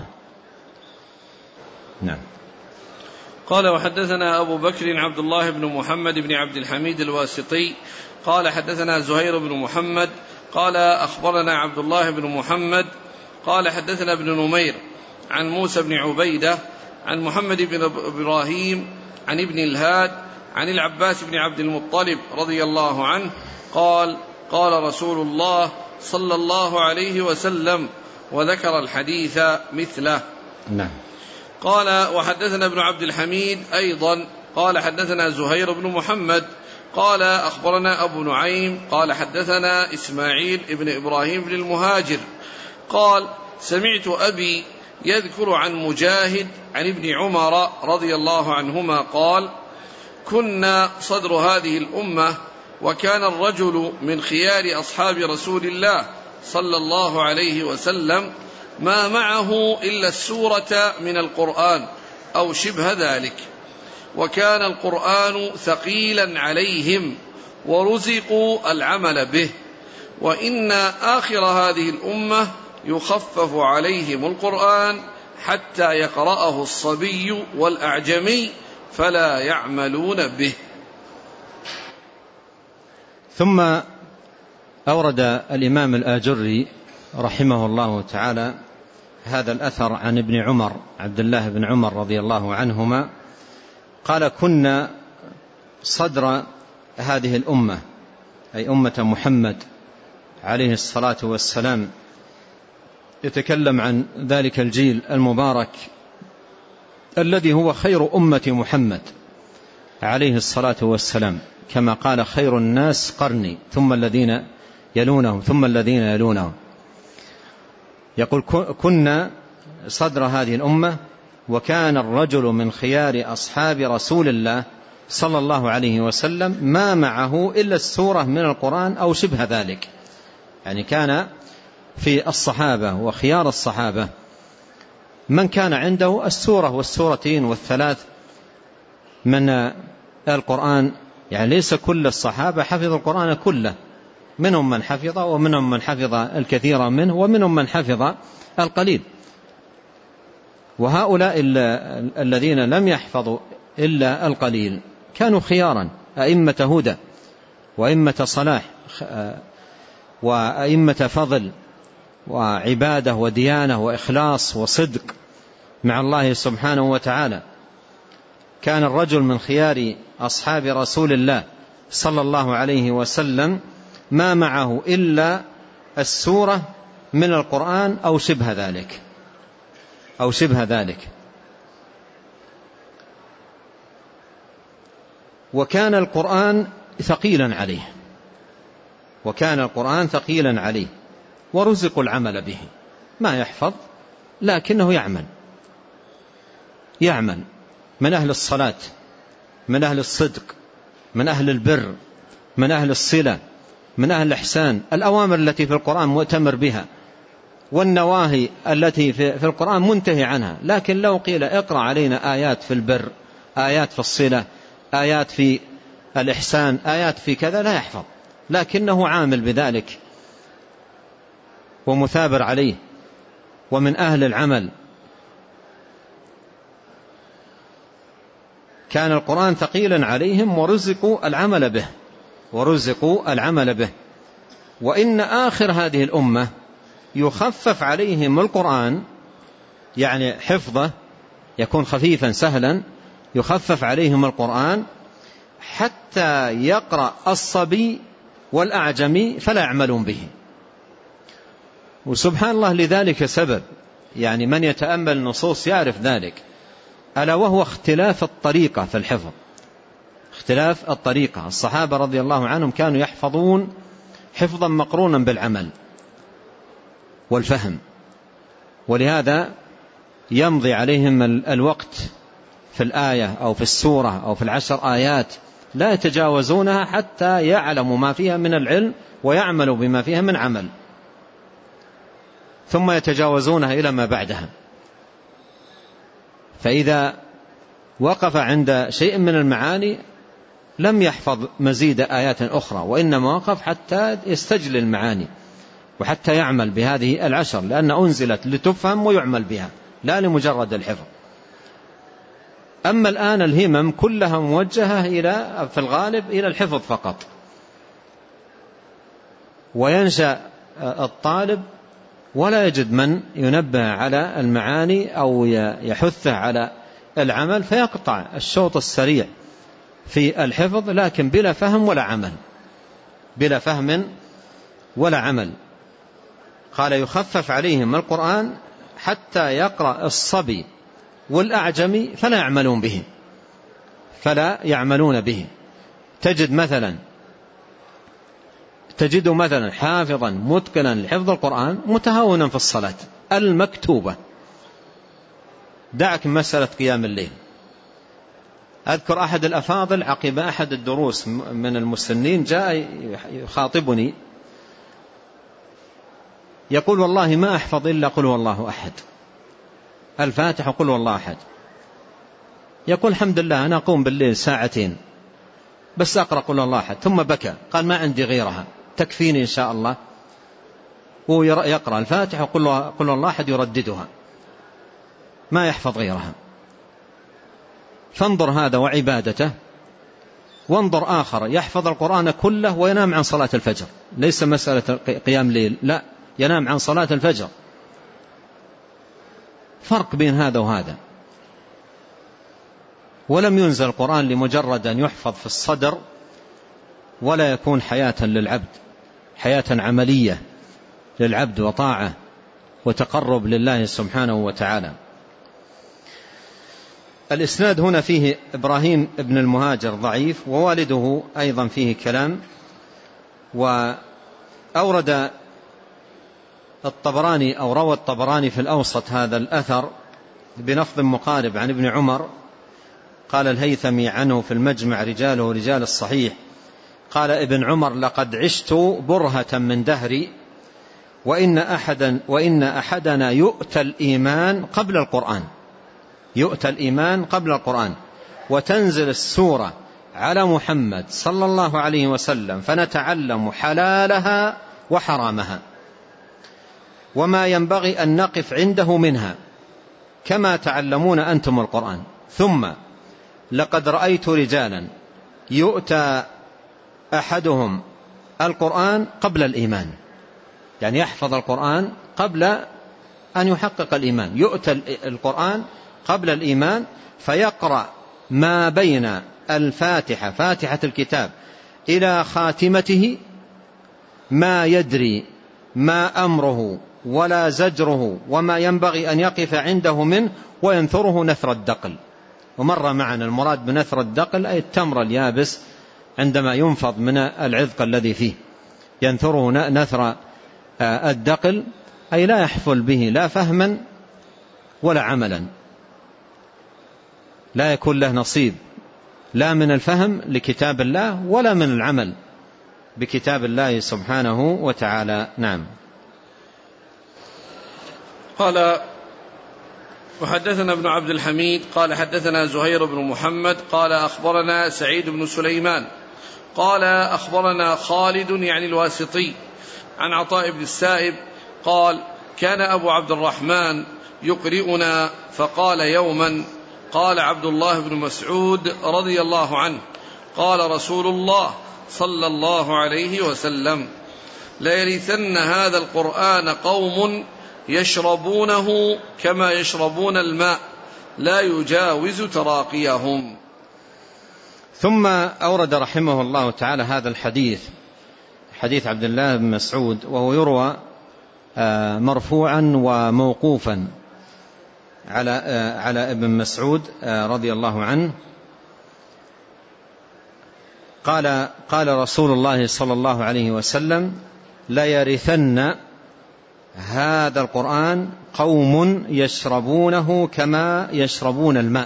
نعم. قال: وحدثنا أبو بكر عبد الله بن محمد بن عبد الحميد الواسطي قال حدثنا زهير بن محمد قال أخبرنا عبد الله بن محمد قال حدثنا ابن نمير عن موسى بن عبيدة عن محمد بن إبراهيم عن ابن الهاد عن العباس بن عبد المطلب رضي الله عنه قال: قال رسول الله صلى الله عليه وسلم، وذكر الحديث مثله. نعم. قال: وحدثنا ابن عبد الحميد أيضا قال حدثنا زهير بن محمد قال أخبرنا أبو نعيم قال حدثنا إسماعيل ابن إبراهيم بن المهاجر قال: سمعت أبي يذكر عن مجاهد عن ابن عمر رضي الله عنهما قال: كنا صدر هذه الأمة، وكان الرجل من خيار أصحاب رسول الله صلى الله عليه وسلم ما معه إلا السورة من القرآن أو شبه ذلك، وكان القرآن ثقيلا عليهم ورزقوا العمل به، وإن آخر هذه الأمة يخفف عليهم القرآن حتى يقرأه الصبي والأعجمي فلا يعملون به. ثم أورد الإمام الآجري رحمه الله تعالى هذا الأثر عن ابن عمر عبد الله بن عمر رضي الله عنهما قال: كنا صدر هذه الأمة أي أمة محمد عليه الصلاة والسلام، يتكلم عن ذلك الجيل المبارك الذي هو خير أمة محمد عليه الصلاة والسلام، كما قال خير الناس قرني ثم الذين يلونهم ثم الذين يلونهم. يقول كنا صدر هذه الأمة، وكان الرجل من خيار أصحاب رسول الله صلى الله عليه وسلم ما معه إلا السورة من القرآن أو شبه ذلك. يعني كان في الصحابة وخيار الصحابة من كان عنده السورة والسورتين والثلاث من القرآن، يعني ليس كل الصحابة حفظ القرآن كله، منهم من حفظ ومنهم من حفظ الكثير منه ومنهم من حفظ القليل. وهؤلاء الذين لم يحفظوا إلا القليل كانوا خيارا، أئمة هدى وأئمة صلاح وأئمة فضل وعبادة وديانة وإخلاص وصدق مع الله سبحانه وتعالى. كان الرجل من خيار أصحاب رسول الله صلى الله عليه وسلم ما معه إلا السورة من القرآن أو شبه ذلك أو شبه ذلك. وكان القرآن ثقيلا عليه وكان القرآن ثقيلا عليه ورزقوا العمل به، ما يحفظ لكنه يعمل يعمل من أهل الصلاة، من أهل الصدق، من أهل البر، من أهل الصلة، من أهل الإحسان. الأوامر التي في القرآن مؤتمر بها، والنواهي التي في القرآن منتهي عنها. لكن لو قيل اقرأ علينا آيات في البر، آيات في الصلة، آيات في الإحسان، آيات في كذا، لا يحفظ، لكنه عامل بذلك ومثابر عليه ومن أهل العمل. كان القرآن ثقيلا عليهم ورزقوا العمل به ورزقوا العمل به. وإن آخر هذه الأمة يخفف عليهم القرآن، يعني حفظه يكون خفيفا سهلا، يخفف عليهم القرآن حتى يقرأ الصبي والأعجمي فلا يعملون به. وسبحان الله لذلك سبب، يعني من يتأمل النصوص يعرف ذلك، ألا وهو اختلاف الطريقة في الحفظ. اختلاف الطريقة. الصحابة رضي الله عنهم كانوا يحفظون حفظا مقرونا بالعمل والفهم، ولهذا يمضي عليهم الوقت في الآية أو في السورة أو في العشر آيات لا يتجاوزونها حتى يعلموا ما فيها من العلم ويعملوا بما فيها من عمل، ثم يتجاوزونها إلى ما بعدها. فإذا وقف عند شيء من المعاني لم يحفظ مزيد آيات أخرى، وإنما وقف حتى يستجل المعاني وحتى يعمل بهذه العشر، لأن أنزلت لتفهم ويعمل بها لا لمجرد الحفظ. أما الآن الهمم كلها موجهة إلى في الغالب إلى الحفظ فقط، وينشأ الطالب ولا يجد من ينبه على المعاني أو يحثه على العمل، فيقطع الشوط السريع في الحفظ لكن بلا فهم ولا عمل بلا فهم ولا عمل. قال يخفف عليهم القرآن حتى يقرأ الصبي والأعجمي فلا يعملون به فلا يعملون به. تجد مثلا تجد مثلا حافظا متقنا لحفظ القرآن متهاونا في الصلاة المكتوبة، دعك مسألة قيام الليل. أذكر أحد الأفاضل عقب أحد الدروس من المسنين جاء يخاطبني يقول والله ما أحفظ إلا قل هو الله أحد، الفاتح قل هو الله أحد. يقول الحمد لله أنا أقوم بالليل ساعتين بس أقرأ قل هو الله أحد، ثم بكى قال ما عندي غيرها تكفيني إن شاء الله. ويقرأ الفاتح وقل هو الله أحد يرددها، ما يحفظ غيرها. فانظر هذا وعبادته، وانظر آخر يحفظ القرآن كله وينام عن صلاة الفجر، ليس مسألة قيام ليل، لا، ينام عن صلاة الفجر. فرق بين هذا وهذا. ولم ينزل القرآن لمجرد أن يحفظ في الصدر ولا يكون حياة للعبد، حياة عملية للعبد وطاعة وتقرب لله سبحانه وتعالى. الإسناد هنا فيه إبراهيم ابن المهاجر ضعيف، ووالده أيضا فيه كلام. وأورد الطبراني أو روى الطبراني في الأوسط هذا الأثر بلفظ مقارب عن ابن عمر. قال الهيثمي عنه في المجمع رجاله رجال الصحيح، قال ابن عمر: لقد عشت برهة من دهري وإن أحدا وإن أحدنا يؤتى الإيمان قبل القرآن، يؤتى الإيمان قبل القرآن، وتنزل السورة على محمد صلى الله عليه وسلم فنتعلم حلالها وحرامها وما ينبغي أن نقف عنده منها كما تعلمون أنتم القرآن. ثم لقد رأيت رجالا يؤتى أحدهم القرآن قبل الإيمان، يعني يحفظ القرآن قبل أن يحقق الإيمان، يؤتى القرآن قبل الإيمان فيقرأ ما بين الفاتحة فاتحة الكتاب إلى خاتمته ما يدري ما أمره ولا زجره وما ينبغي أن يقف عنده منه، وينثره نثر الدقل. ومر معنا المراد بنثر الدقل أي التمر اليابس عندما ينفض من العذق الذي فيه، ينثره نثر الدقل أي لا يحفل به لا فهما ولا عملا، لا يكون له نصيب لا من الفهم لكتاب الله ولا من العمل بكتاب الله سبحانه وتعالى. نعم. قال: وحدثنا ابن عبد الحميد قال حدثنا زهير بن محمد قال أخبرنا سعيد بن سليمان قال أخبرنا خالد يعني الواسطي عن عطاء بن السائب قال: كان أبو عبد الرحمن يقرئنا فقال يوما: قال عبد الله بن مسعود رضي الله عنه: قال رسول الله صلى الله عليه وسلم: ليرثن هذا القرآن قوم يشربونه كما يشربون الماء لا يجاوز تراقيهم. ثم أورد رحمه الله تعالى هذا الحديث، حديث عبد الله بن مسعود، وهو يروى مرفوعا وموقوفا على على ابن مسعود رضي الله عنه. قال قال رسول الله صلى الله عليه وسلم: ليرثن هذا القرآن قوم يشربونه كما يشربون الماء،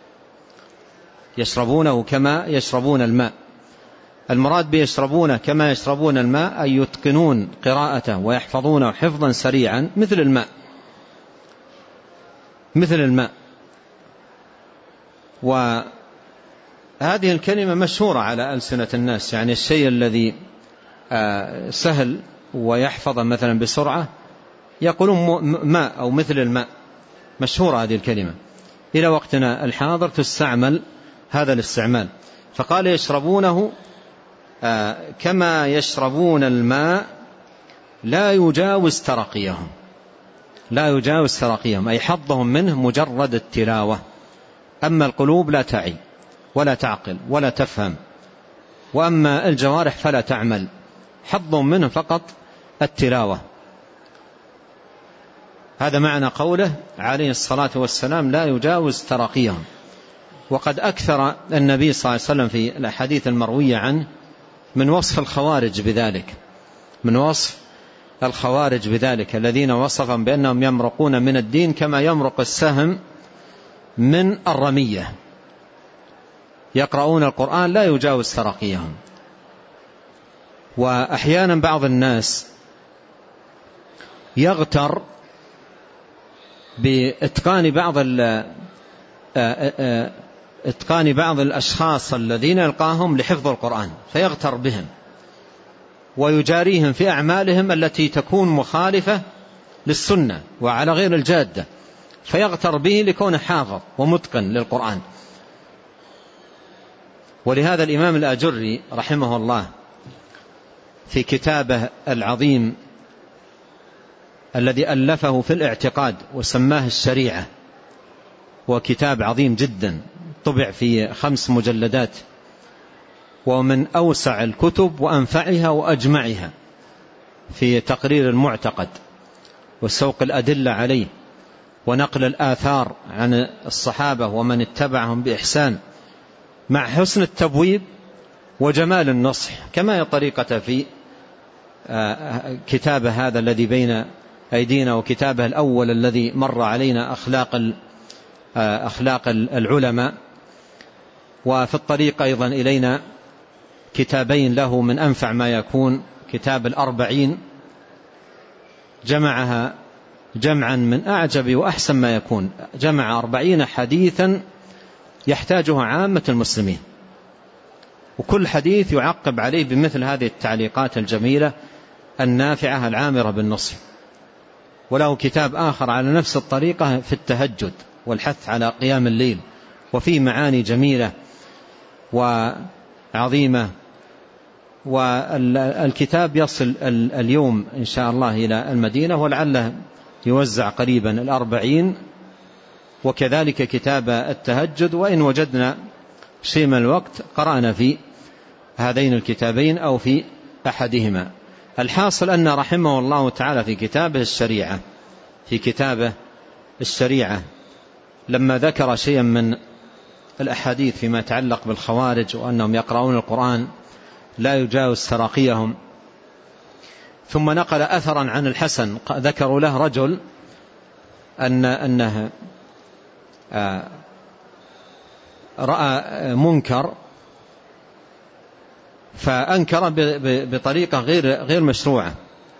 يشربونه كما يشربون الماء. المراد بيشربونه كما يشربون الماء أي يتقنون قراءته ويحفظونه حفظا سريعا مثل الماء، مثل الماء. وهذه الكلمة مشهورة على ألسنة الناس، يعني الشيء الذي سهل ويحفظ مثلا بسرعة يقولون ماء أو مثل الماء، مشهورة هذه الكلمة إلى وقتنا الحاضر تستعمل هذا الاستعمال. فقال يشربونه كما يشربون الماء لا يجاوز ترقيهم، لا يجاوز ترقيهم أي حظهم منه مجرد التلاوة، أما القلوب لا تعي ولا تعقل ولا تفهم، وأما الجوارح فلا تعمل، حظهم منه فقط التلاوة. هذا معنى قوله عليه الصلاة والسلام: لا يجاوز تراقيهم. وقد أكثر النبي صلى الله عليه وسلم في الأحاديث المروية عنه من وصف الخوارج بذلك، من وصف الخوارج بذلك الذين وصفهم بأنهم يمرقون من الدين كما يمرق السهم من الرمية، يقرؤون القرآن لا يجاوز تراقيهم. وأحيانا بعض الناس يغتر بإتقان بعض إتقان بعض الأشخاص الذين يلقاهم لحفظ القرآن، فيغتر بهم ويجاريهم في أعمالهم التي تكون مخالفة للسنة وعلى غير الجادة، فيغتر به لكونه حافظ ومتقن للقرآن. ولهذا الإمام الآجري رحمه الله في كتابه العظيم الذي ألفه في الاعتقاد وسماه الشريعة، وكتاب عظيم جدا طبع في خمس مجلدات، ومن أوسع الكتب وأنفعها وأجمعها في تقرير المعتقد وسوق الأدلة عليه ونقل الآثار عن الصحابة ومن اتبعهم بإحسان، مع حسن التبويب وجمال النصح، كما هي طريقة في كتابه هذا الذي بين أيدينا وكتابه الأول الذي مر علينا أخلاق أخلاق العلماء. وفي الطريق أيضا إلينا كتابين له من أنفع ما يكون، كتاب الأربعين جمعها جمعا من أعجب وأحسن ما يكون، جمع أربعين حديثا يحتاجها عامة المسلمين، وكل حديث يعقب عليه بمثل هذه التعليقات الجميلة النافعة العامرة بالنصح. وله كتاب آخر على نفس الطريقة في التهجد والحث على قيام الليل، وفيه معاني جميلة وعظيمة. والكتاب يصل اليوم إن شاء الله إلى المدينة، ولعله يوزع قريبا الأربعين، وكذلك كتاب التهجد، وإن وجدنا شيء من الوقت قرأنا في هذين الكتابين أو في أحدهما. الحاصل أن رحمه الله تعالى في كتابه الشريعة في كتابه الشريعة لما ذكر شيئا من الأحاديث فيما يتعلق بالخوارج وأنهم يقرؤون القرآن لا يجاوز تراقيهم، ثم نقل أثرا عن الحسن ذكروا له رجل أن أنه رأى منكر فأنكر بطريقة غير غير مشروعة،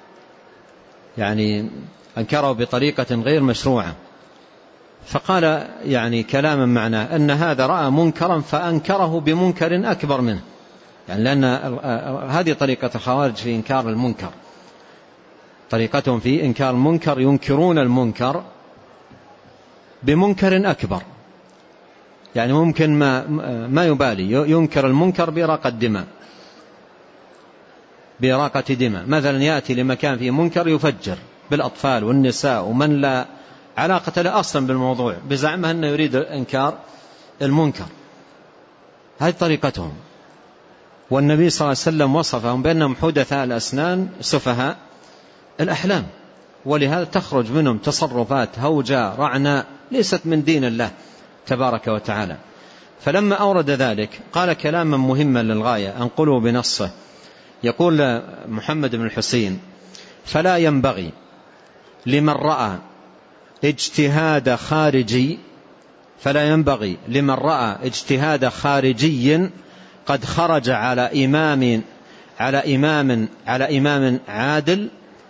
يعني أنكره بطريقة غير مشروعة، فقال يعني كلاما معناه أن هذا رأى منكرا فأنكره بمنكر أكبر منه، يعني لأن هذه طريقة الخوارج في إنكار المنكر، طريقتهم في إنكار المنكر ينكرون المنكر بمنكر أكبر، يعني ممكن ما ما يبالي ينكر المنكر بإراقة دماء بإراقة دماء مثلا يأتي لمكان فيه منكر يفجر بالأطفال والنساء ومن لا علاقة له أصلا بالموضوع بزعمه أنه يريد إنكار المنكر. هذه طريقتهم، والنبي صلى الله عليه وسلم وصفهم بأنهم حدثاء الأسنان سفهاء الأحلام، ولهذا تخرج منهم تصرفات هوجاء رعناء ليست من دين الله تبارك وتعالى. فلما أورد ذلك قال كلاما مهما للغاية أنقله بنصه، يقول محمد بن الحسين: فلا ينبغي لمن رأى اجتهاد خارجي فلا ينبغي لمن رأى اجتهاد خارجي قد خرج على إمام على إمام على إمام عادل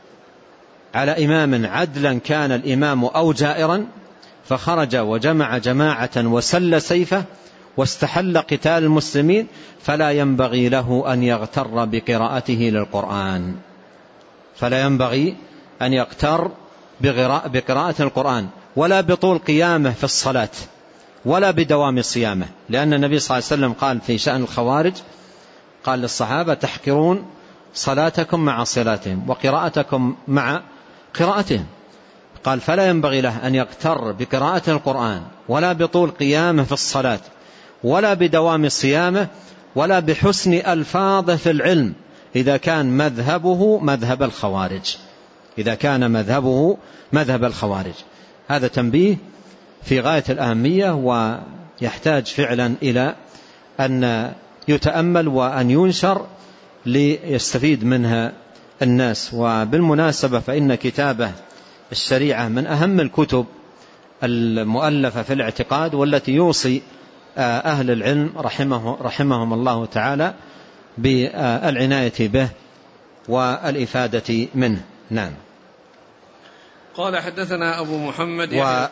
على إمام عدلا كان الإمام أو جائرا فخرج وجمع جماعة وسل سيفه واستحل قتال المسلمين، فلا ينبغي له أن يغتر بقراءته للقرآن فلا ينبغي أن يغتر بقراءة القرآن ولا بطول قيامه في الصلاة ولا بدوام صيامه، لأن النبي صلى الله عليه وسلم قال في شأن الخوارج قال للصحابة: تحقرون صلاتكم مع صلاتهم وقراءتكم مع قراءتهم. قال: فلا ينبغي له أن يغتر بقراءة القرآن ولا بطول قيامه في الصلاة ولا بدوام صيامه ولا بحسن ألفاظه في العلم إذا كان مذهبه مذهب الخوارج إذا كان مذهبه مذهب الخوارج. هذا تنبيه في غاية الأهمية، ويحتاج فعلا إلى أن يتأمل وأن ينشر ليستفيد منها الناس. وبالمناسبة فإن كتابه الشريعة من أهم الكتب المؤلفة في الاعتقاد، والتي يوصي أهل العلم رحمه رحمهم الله تعالى بالعناية به والإفادة منه. نعم. قال: حدثنا أبو محمد.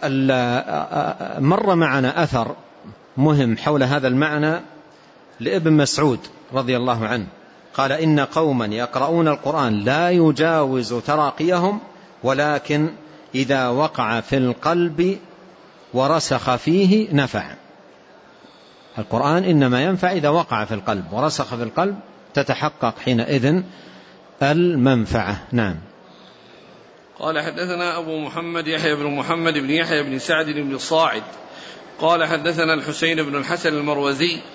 ومر معنا أثر مهم حول هذا المعنى لابن مسعود رضي الله عنه قال: إن قوما يقرؤون القرآن لا يجاوز تراقيهم، ولكن إذا وقع في القلب ورسخ فيه نفع. القرآن إنما ينفع إذا وقع في القلب ورسخ في القلب، تتحقق حينئذ المنفعة. نعم. قال: حدثنا أبو محمد يحيى بن محمد بن يحيى بن سعد بن صاعد قال: حدثنا الحسين بن الحسن المروزي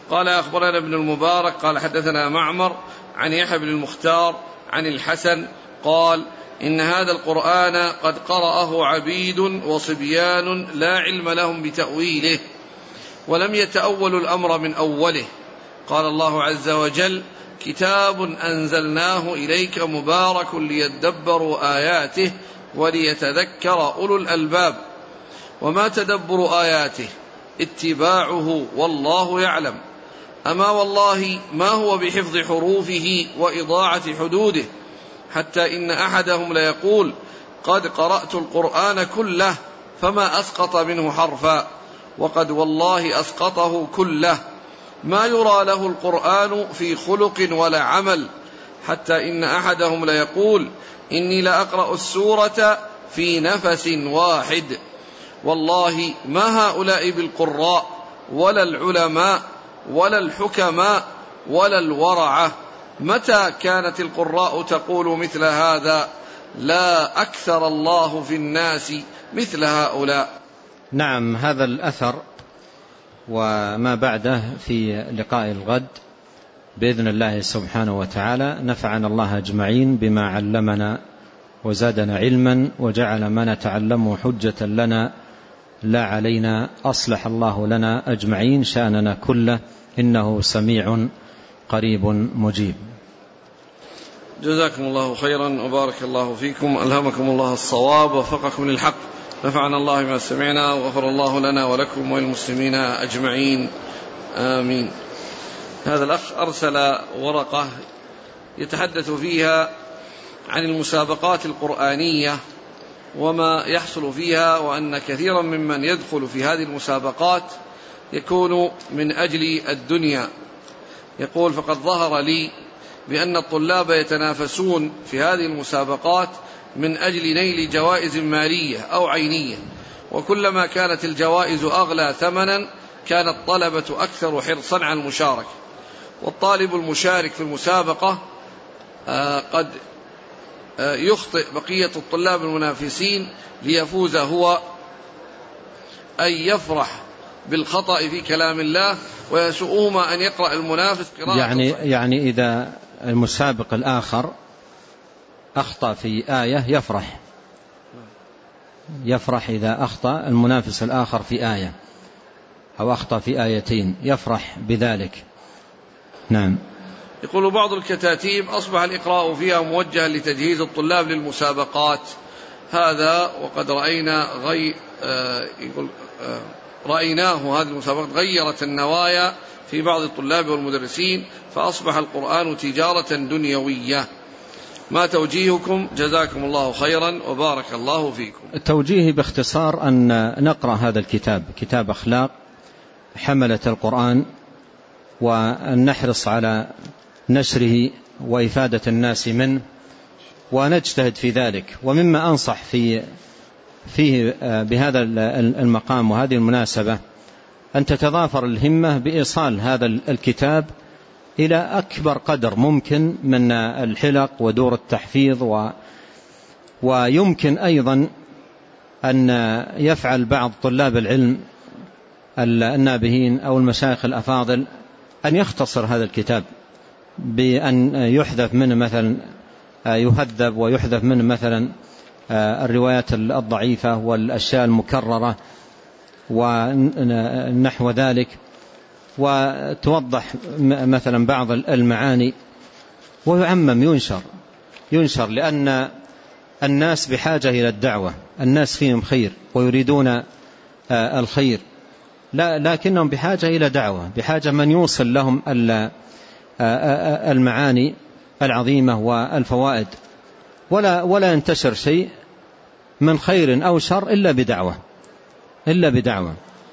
قال أخبرنا ابن المبارك قال حدثنا معمر عن يحيى بن المختار عن الحسن قال إن هذا القرآن قد قرأه عبيد وصبيان لا علم لهم بتأويله ولم يتأولوا الأمر من أوله. قال الله عز وجل كتاب أنزلناه إليك مبارك ليدبروا آياته وليتذكر أولو الألباب. وما تدبر آياته اتباعه والله يعلم. أما والله ما هو بحفظ حروفه وإضاعة حدوده، حتى إن أحدهم ليقول قد قرأت القرآن كله فما أسقط منه حرفا، وقد والله أسقطه كله، ما يرى له القرآن في خلق ولا عمل، حتى إن أحدهم ليقول إني لأقرأ السورة في نفس واحد. والله ما هؤلاء بالقراء ولا العلماء ولا الحكماء ولا الورعة. متى كانت القراء تقول مثل هذا؟ لا أكثر الله في الناس مثل هؤلاء. نعم، هذا الأثر وما بعده في لقاء الغد بإذن الله سبحانه وتعالى. نفعنا الله أجمعين بما علمنا وزادنا علما وجعل ما نتعلمه حجة لنا لا علينا. أصلح الله لنا أجمعين شأننا كله، إنه سميع قريب مجيب. جزاكم الله خيرا وبارك الله فيكم، ألهمكم الله الصواب ووفقكم للحق، نفعنا الله بما سمعنا وغفر الله لنا ولكم وللمسلمين أجمعين آمين. هذا الأخ أرسل ورقة يتحدث فيها عن المسابقات القرآنية وما يحصل فيها، وأن كثيرا ممن يدخل في هذه المسابقات يكون من أجل الدنيا. يقول فقد ظهر لي بأن الطلاب يتنافسون في هذه المسابقات من أجل نيل جوائز مالية أو عينية، وكلما كانت الجوائز أغلى ثمنا كان الطلبة أكثر حرصا على المشاركة. والطالب المشارك في المسابقة قد يخطئ بقية الطلاب المنافسين ليفوز هو، أي يفرح بالخطأ في كلام الله ويسوءهما أن يقرأ المنافس قراءة يعني, يعني إذا المسابق الآخر أخطأ في آية يفرح يفرح إذا أخطأ المنافس الآخر في آية أو أخطأ في آيتين يفرح بذلك. نعم. يقول بعض الكتاتيب أصبح الإقراء فيها موجها لتجهيز الطلاب للمسابقات، هذا وقد رأينا غي آه يقول آه رأيناه هذه المسابقات غيرت النوايا في بعض الطلاب والمدرسين، فأصبح القرآن تجارة دنيوية. ما توجيهكم؟ جزاكم الله خيرا وبارك الله فيكم. التوجيه باختصار أن نقرأ هذا الكتاب، كتاب أخلاق حملة القرآن، وأن نحرص على نشره وإفادة الناس منه ونجتهد في ذلك. ومما أنصح في فيه بهذا المقام وهذه المناسبة أن تتضافر الهمة بإيصال هذا الكتاب إلى أكبر قدر ممكن من الحلق ودور التحفيظ، و ويمكن أيضا أن يفعل بعض طلاب العلم النابهين أو المشايخ الأفاضل أن يختصر هذا الكتاب بأن يحذف منه مثلا يهذب ويحذف منه مثلا الروايات الضعيفة والأشياء المكررة ونحو ذلك، وتوضح مثلا بعض المعاني ويعمم ينشر ينشر لأن الناس بحاجة إلى الدعوة، الناس فيهم خير ويريدون الخير، لا لكنهم بحاجة إلى دعوة، بحاجة من يوصل لهم المعاني العظيمة والفوائد، ولا ولا ينتشر شيء من خير أو شر إلا بدعوة إلا بدعوة.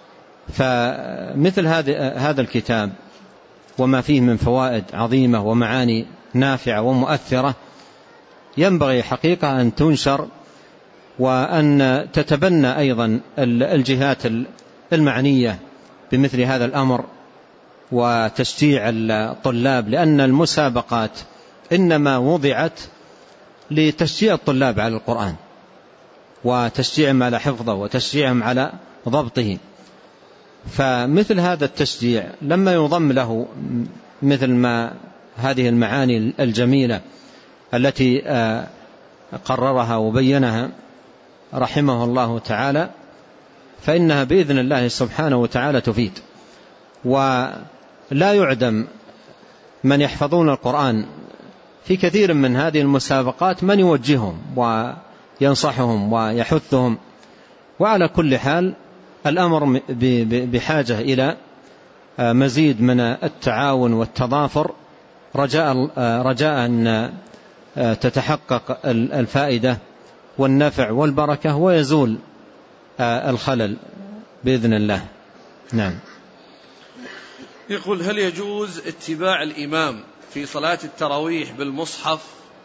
فمثل هذا الكتاب وما فيه من فوائد عظيمة ومعاني نافعة ومؤثرة ينبغي حقيقة أن تنشر، وأن تتبنى أيضا الجهات المعنية بمثل هذا الأمر وتشجيع الطلاب، لأن المسابقات إنما وضعت لتشجيع الطلاب على القرآن وتشجيعهم على حفظه وتشجيعهم على ضبطه، فمثل هذا التشجيع لما يضم له مثل ما هذه المعاني الجميلة التي قررها وبينها رحمه الله تعالى، فإنها بإذن الله سبحانه وتعالى تفيد. ولا يعدم من يحفظون القرآن في كثير من هذه المسابقات من يوجههم وينصحهم ويحثهم. وعلى كل حال الأمر بحاجة إلى مزيد من التعاون والتضافر رجاء رجاء أن تتحقق الفائدة والنفع والبركة ويزول الخلل بإذن الله. نعم. يقول: هل يجوز اتباع الإمام في صلاة التراويح بالمصحف؟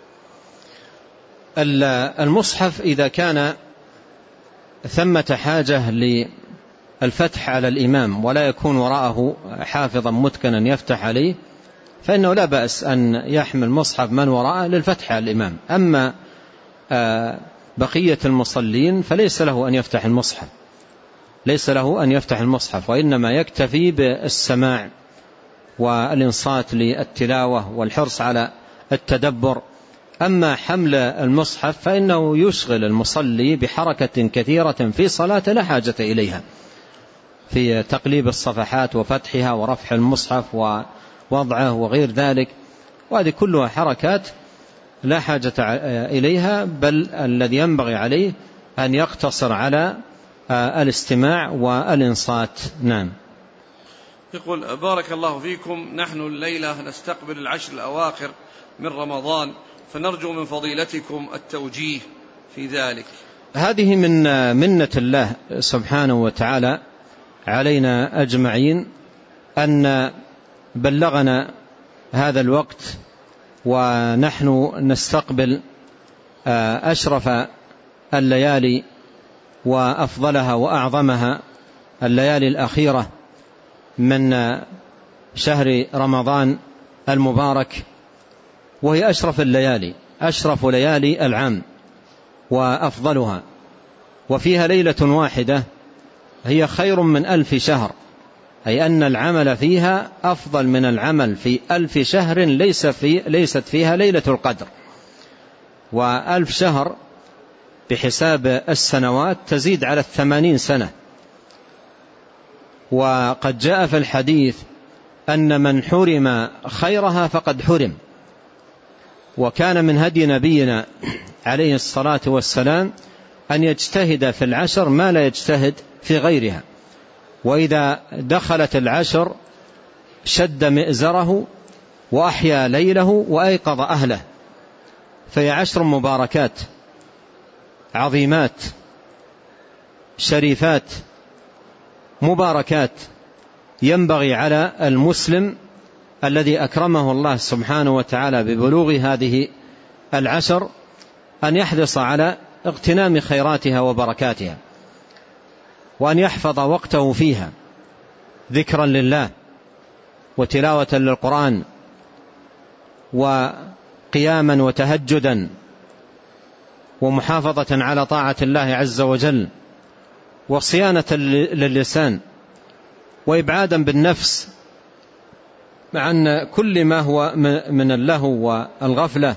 المصحف إذا كان ثمة حاجة للفتح على الإمام ولا يكون وراءه حافظا متقنا يفتح عليه فإنه لا بأس أن يحمل مصحف من وراءه للفتح على الإمام. أما بقية المصلين فليس له أن يفتح المصحف ليس له أن يفتح المصحف وإنما يكتفي بالسماع والإنصات للتلاوة والحرص على التدبر. أما حمل المصحف فإنه يشغل المصلي بحركة كثيرة في صلاة لا حاجة إليها، في تقليب الصفحات وفتحها ورفع المصحف ووضعه وغير ذلك، وهذه كلها حركات لا حاجة إليها، بل الذي ينبغي عليه أن يقتصر على الاستماع والإنصات. نعم. يقول: بارك الله فيكم، نحن الليلة نستقبل العشر الأواخر من رمضان، فنرجو من فضيلتكم التوجيه في ذلك. هذه من منة الله سبحانه وتعالى علينا أجمعين أن بلغنا هذا الوقت ونحن نستقبل أشرف الليالي وأفضلها وأعظمها، الليالي الأخيرة من شهر رمضان المبارك، وهي أشرف الليالي أشرف ليالي العام وأفضلها، وفيها ليلة واحدة هي خير من ألف شهر، أي أن العمل فيها أفضل من العمل في ألف شهر ليس في ليست فيها ليلة القدر. وألف شهر بحساب السنوات تزيد على الثمانين سنة. وقد جاء في الحديث أن من حرم خيرها فقد حرم. وكان من هدي نبينا عليه الصلاة والسلام أن يجتهد في العشر ما لا يجتهد في غيرها، وإذا دخلت العشر شد مئزره وأحيا ليله وأيقظ أهله. فهي عشر مباركات عظيمات شريفات مباركات، ينبغي على المسلم الذي أكرمه الله سبحانه وتعالى ببلوغ هذه العشر أن يحرص على اغتنام خيراتها وبركاتها، وأن يحفظ وقته فيها ذكرا لله وتلاوة للقرآن وقياما وتهجدا ومحافظة على طاعة الله عز وجل وصيانة للسان وإبعادا بالنفس عن كل ما هو من اللهو والغفلة.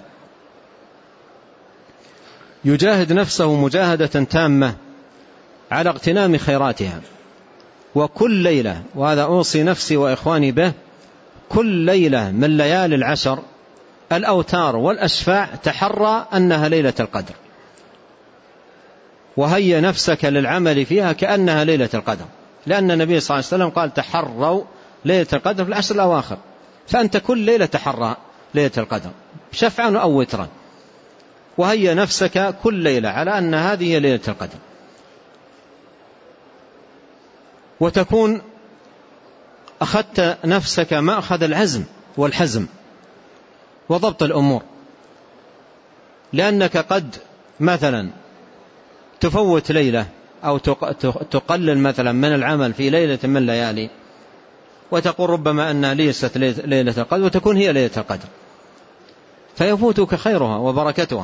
يجاهد نفسه مجاهدة تامة على اغتنام خيراتها. وكل ليلة، وهذا أوصي نفسي وإخواني به، كل ليلة من ليالي العشر الأوتار والأشفاع تحرى أنها ليلة القدر، وهيا نفسك للعمل فيها كأنها ليلة القدر، لأن النبي صلى الله عليه وسلم قال: تحروا ليلة القدر في العشر الأواخر. فأنت كل ليلة تحرى ليلة القدر شفعا أو وترا، وهيا نفسك كل ليلة على أن هذه هي ليلة القدر، وتكون أخذت نفسك مأخذ العزم والحزم وضبط الأمور، لأنك قد مثلا تفوت ليلة أو تقلل مثلا من العمل في ليلة من ليالي وتقول ربما أنها ليست ليلة القدر وتكون هي ليلة القدر، فيفوتك خيرها وبركتها.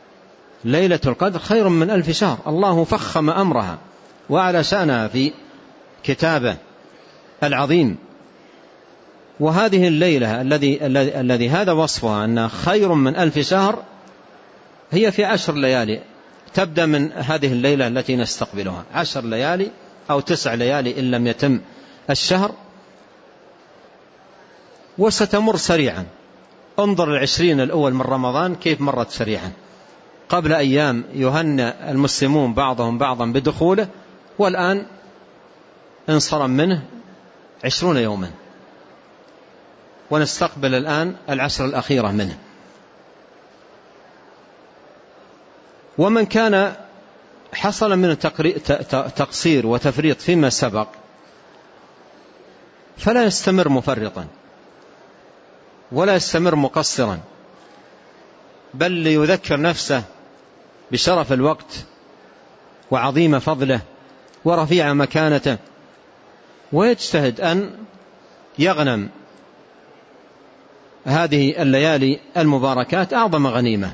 ليلة القدر خير من ألف شهر، الله فخم أمرها وأعلى شأنها في كتابه العظيم. وهذه الليلة الذي الذي هذا وصفها أنها خير من ألف شهر هي في عشر ليالي، تبدأ من هذه الليلة التي نستقبلها، عشر ليالي أو تسع ليالي إن لم يتم الشهر، وستمر سريعا. انظر العشرين الأول من رمضان كيف مرت سريعا، قبل أيام يهنأ المسلمون بعضهم بعضا بدخوله، والآن انصرم منه عشرون يوما، ونستقبل الآن العشر الأخيرة منه. ومن كان حصل من تقصير وتفريط فيما سبق فلا يستمر مفرطا ولا يستمر مقصرا، بل ليذكر نفسه بشرف الوقت وعظيم فضله ورفيع مكانته، ويجتهد أن يغنم هذه الليالي المباركات أعظم غنيمة.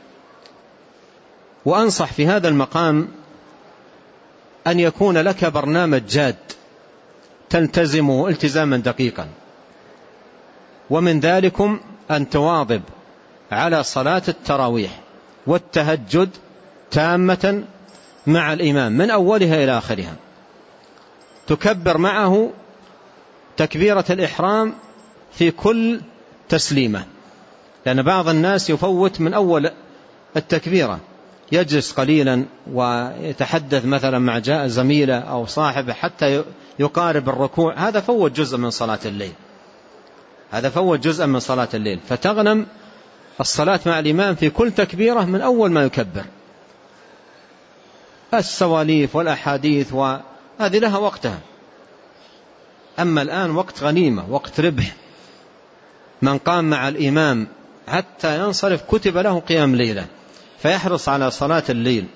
وأنصح في هذا المقام أن يكون لك برنامج جاد تلتزمه التزاما دقيقا، ومن ذلكم أن تواظب على صلاة التراويح والتهجد تامة مع الإمام من أولها إلى آخرها، تكبر معه تكبيرة الإحرام في كل تسليمة، لأن بعض الناس يفوت من أول التكبيرة، يجلس قليلا ويتحدث مثلا مع جاء زميله أو صاحبه حتى يقارب الركوع، هذا فوت جزء من صلاة الليل، هذا فوت جزء من صلاة الليل. فتغنم الصلاة مع الإمام في كل تكبيرة من أول ما يكبر. السواليف والأحاديث وهذه لها وقتها، أما الآن وقت غنيمة، وقت ربح. من قام مع الإمام حتى ينصرف كتب له قيام ليلة، فيحرص على صلاة الليل،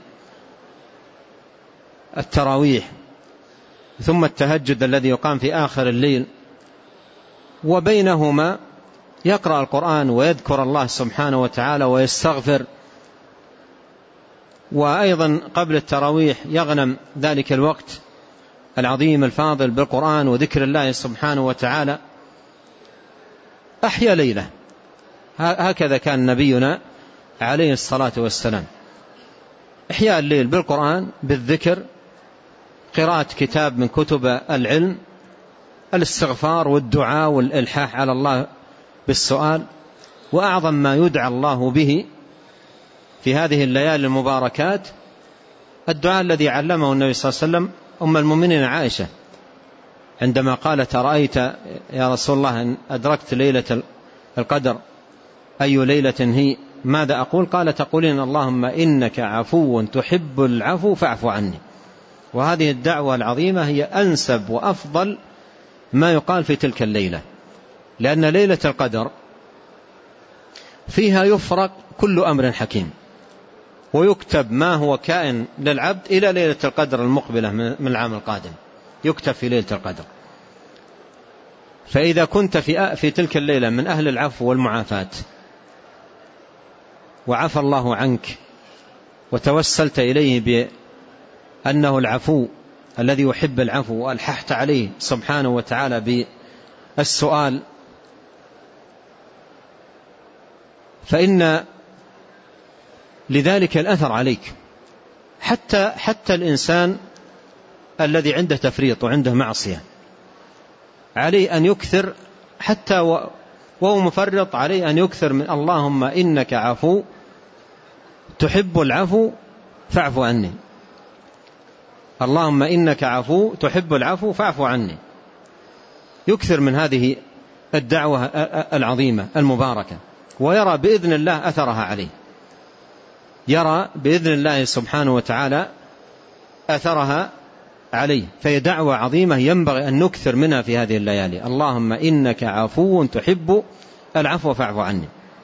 التراويح، ثم التهجد الذي يقام في آخر الليل، وبينهما يقرأ القرآن ويذكر الله سبحانه وتعالى ويستغفر. وأيضا قبل التراويح يغنم ذلك الوقت العظيم الفاضل بالقرآن وذكر الله سبحانه وتعالى. أحيا ليلة، هكذا كان نبينا عليه الصلاة والسلام، إحياء الليل بالقرآن، بالذكر، قراءة كتاب من كتب العلم، الاستغفار والدعاء والإلحاح على الله بالسؤال. وأعظم ما يدعى الله به في هذه الليالي المباركات الدعاء الذي علمه النبي صلى الله عليه وسلم أم المؤمنين عائشة عندما قالت: أرأيت يا رسول الله إن أدركت ليلة القدر أي ليلة هي ماذا أقول؟ قال: تقولين اللهم إنك عفو تحب العفو فاعف عني. وهذه الدعوة العظيمة هي أنسب وأفضل ما يقال في تلك الليلة، لأن ليلة القدر فيها يفرق كل أمر حكيم، ويكتب ما هو كائن للعبد إلى ليلة القدر المقبلة من العام القادم، يكتب في ليلة القدر. فإذا كنت في في تلك الليلة من أهل العفو والمعافاة وعفى الله عنك وتوسلت إليه بأنه العفو الذي يحب العفو وألححت عليه سبحانه وتعالى بالسؤال، فإن لذلك الأثر عليك. حتى حتى الإنسان الذي عنده تفريط وعنده معصية عليه أن يكثر، حتى وهو مفرط عليه أن يكثر من اللهم إنك عفو تحب العفو فاعف عني، اللهم إنك عفو تحب العفو فاعف عني. يكثر من هذه الدعوة العظيمة المباركة، ويرى بإذن الله أثرها عليه، يرى بإذن الله سبحانه وتعالى أثرها عليه. فهي دعوة عظيمة ينبغي أن نكثر منها في هذه الليالي، اللهم إنك عفو تحب العفو فاعف عني.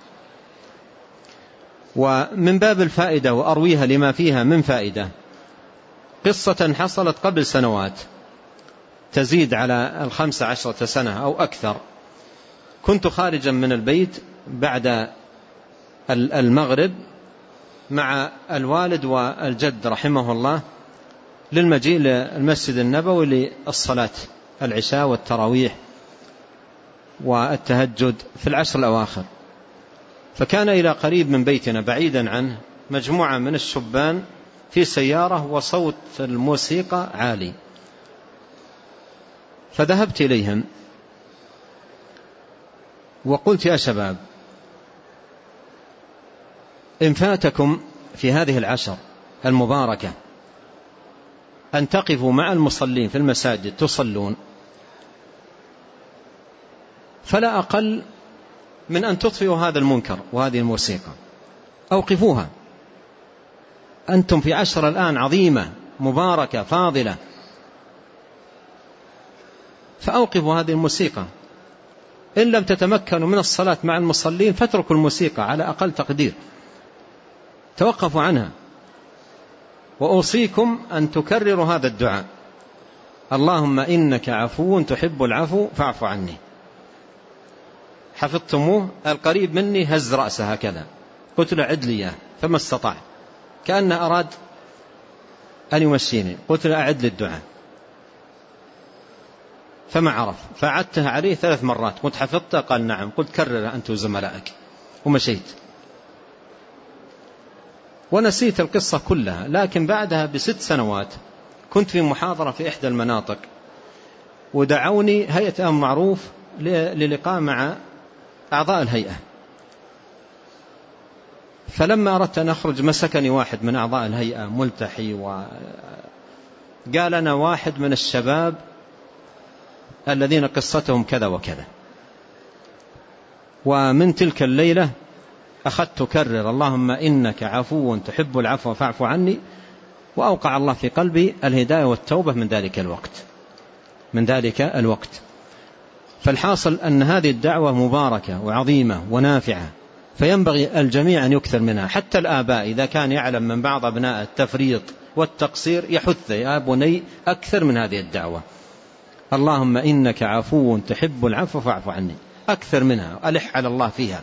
ومن باب الفائدة وأرويها لما فيها من فائدة، قصة حصلت قبل سنوات تزيد على الخمس عشرة سنة أو أكثر. كنت خارجا من البيت بعد المغرب مع الوالد والجد رحمه الله للمجيء للمسجد النبوي للصلاة العشاء والتراويح والتهجد في العشر الأواخر. فكان إلى قريب من بيتنا بعيدا عنه مجموعة من الشبان في سيارة وصوت الموسيقى عالي، فذهبت إليهم وقلت: يا شباب، إن فاتكم في هذه العشر المباركة أن تقفوا مع المصلين في المساجد تصلون، فلا أقل من أن تطفئوا هذا المنكر وهذه الموسيقى، أوقفوها. أنتم في عشر الآن عظيمة مباركة فاضلة، فأوقفوا هذه الموسيقى. إن لم تتمكنوا من الصلاة مع المصلين فاتركوا الموسيقى على أقل تقدير، توقفوا عنها. وأوصيكم أن تكرروا هذا الدعاء: اللهم إنك عفو تحب العفو فاعف عني. حفظتموه؟ القريب مني هز رأسه هكذا، قلت له: أعد لي إياه، فما استطاع، كأنه أراد أن يمشيني. قلت له: أعد لي الدعاء، فما عرف، فعدته عليه ثلاث مرات. قلت: حفظته؟ قال: نعم. قلت: كرر أنت وزملائك، ومشيت. ونسيت القصة كلها. لكن بعدها بست سنوات كنت في محاضرة في إحدى المناطق، ودعوني هيئة أمر معروف للقاء مع أعضاء الهيئة. فلما أردت أن أخرج مسكني واحد من أعضاء الهيئة ملتحي، وقال: أنا واحد من الشباب الذين قصتهم كذا وكذا. ومن تلك الليلة أخذت أكرر: اللهم إنك عفو تحب العفو فاعف عني. وأوقع الله في قلبي الهداية والتوبة من ذلك الوقت من ذلك الوقت فالحاصل أن هذه الدعوة مباركة وعظيمة ونافعة، فينبغي الجميع أن يكثر منها. حتى الآباء إذا كان يعلم من بعض أبناء التفريط والتقصير يحث: يا بني أكثر من هذه الدعوة، اللهم إنك عفو تحب العفو فاعف عني، أكثر منها، ألح على الله فيها.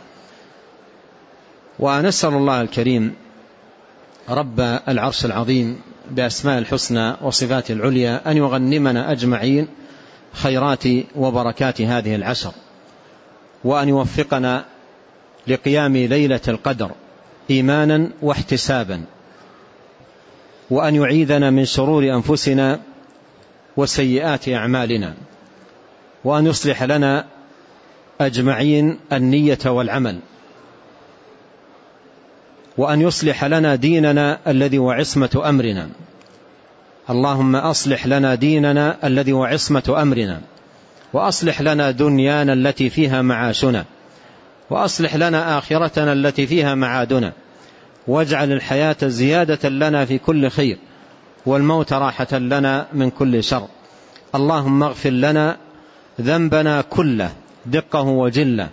ونسأل الله الكريم رب العرش العظيم بأسماء الحسنى وصفات العليا أن يغنمنا أجمعين خيرات وبركات هذه العشر، وأن يوفقنا لقيام ليلة القدر إيمانا واحتسابا، وأن يعيذنا من شرور أنفسنا وسيئات أعمالنا، وأن يصلح لنا أجمعين النية والعمل، وأن يصلح لنا ديننا الذي هو عصمة أمرنا. اللهم أصلح لنا ديننا الذي هو عصمة أمرنا، وأصلح لنا دنيانا التي فيها معاشنا، وأصلح لنا آخرتنا التي فيها معادنا، واجعل الحياة زيادة لنا في كل خير، والموت راحة لنا من كل شر. اللهم اغفر لنا ذنبنا كله دقه وجله،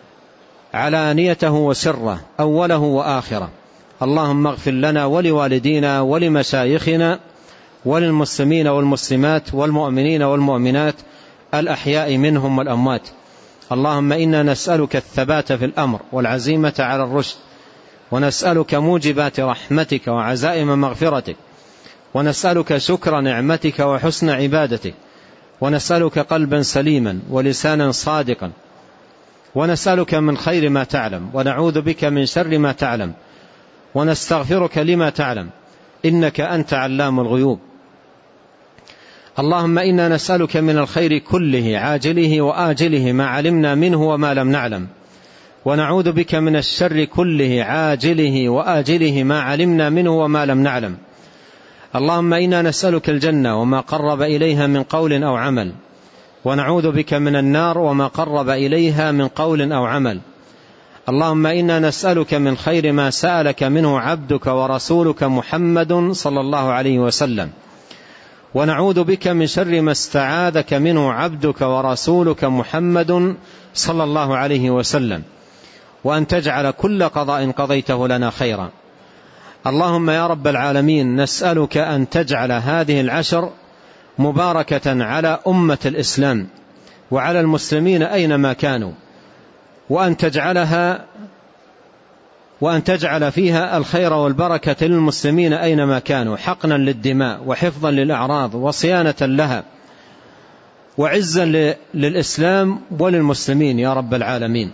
علانيته وسره، أوله وآخره. اللهم اغفر لنا ولوالدينا ولمشايخنا وللمسلمين والمسلمات والمؤمنين والمؤمنات الأحياء منهم والأموات. اللهم إنا نسألك الثبات في الأمر والعزيمة على الرشد، ونسألك موجبات رحمتك وعزائم مغفرتك، ونسألك شكر نعمتك وحسن عبادتك، ونسألك قلبا سليما ولسانا صادقا، ونسألك من خير ما تعلم، ونعوذ بك من شر ما تعلم، ونستغفرك لما تعلم، إنك أنت علام الغيوب. اللهم إنا نسألك من الخير كله عاجله وآجله ما علمنا منه وما لم نعلم، ونعوذ بك من الشر كله عاجله وآجله ما علمنا منه وما لم نعلم. اللهم إنا نسألك الجنة وما قرب إليها من قول أو عمل، ونعوذ بك من النار وما قرب إليها من قول أو عمل. اللهم إنا نسألك من خير ما سألك منه عبدك ورسولك محمد صلى الله عليه وسلم، ونعوذ بك من شر ما استعاذك منه عبدك ورسولك محمد صلى الله عليه وسلم، وأن تجعل كل قضاء قضيته لنا خيرا. اللهم يا رب العالمين نسألك أن تجعل هذه العشر مباركة على أمة الإسلام وعلى المسلمين أينما كانوا، وأن تجعلها وأن تجعل فيها الخير والبركة للمسلمين أينما كانوا، حقنا للدماء وحفظا للأعراض وصيانة لها وعزا للإسلام وللمسلمين يا رب العالمين.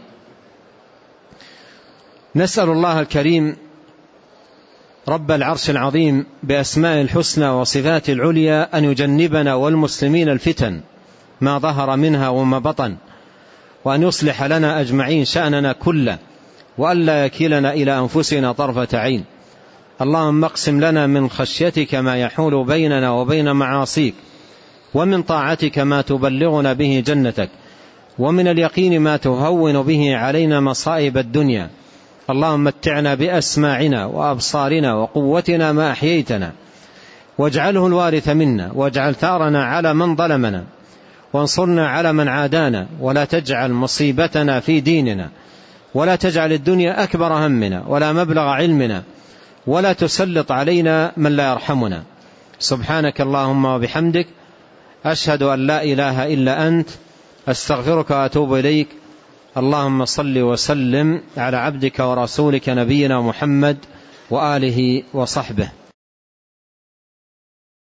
نسأل الله الكريم رب العرش العظيم بأسماء الحسنى وصفات العليا أن يجنبنا والمسلمين الفتن ما ظهر منها وما بطن، وأن يصلح لنا أجمعين شأننا كله، وألا يكلنا إلى أنفسنا طرفة عين. اللهم اقسم لنا من خشيتك ما يحول بيننا وبين معاصيك، ومن طاعتك ما تبلغنا به جنتك، ومن اليقين ما تهون به علينا مصائب الدنيا. اللهم متعنا بأسماعنا وأبصارنا وقوتنا ما أحييتنا، واجعله الوارث منا، واجعل ثارنا على من ظلمنا، وانصرنا على من عادانا، ولا تجعل مصيبتنا في ديننا، ولا تجعل الدنيا أكبر همنا ولا مبلغ علمنا، ولا تسلط علينا من لا يرحمنا. سبحانك اللهم وبحمدك، أشهد أن لا إله إلا أنت، أستغفرك وأتوب إليك. اللهم صل وسلم على عبدك ورسولك نبينا محمد وآله وصحبه.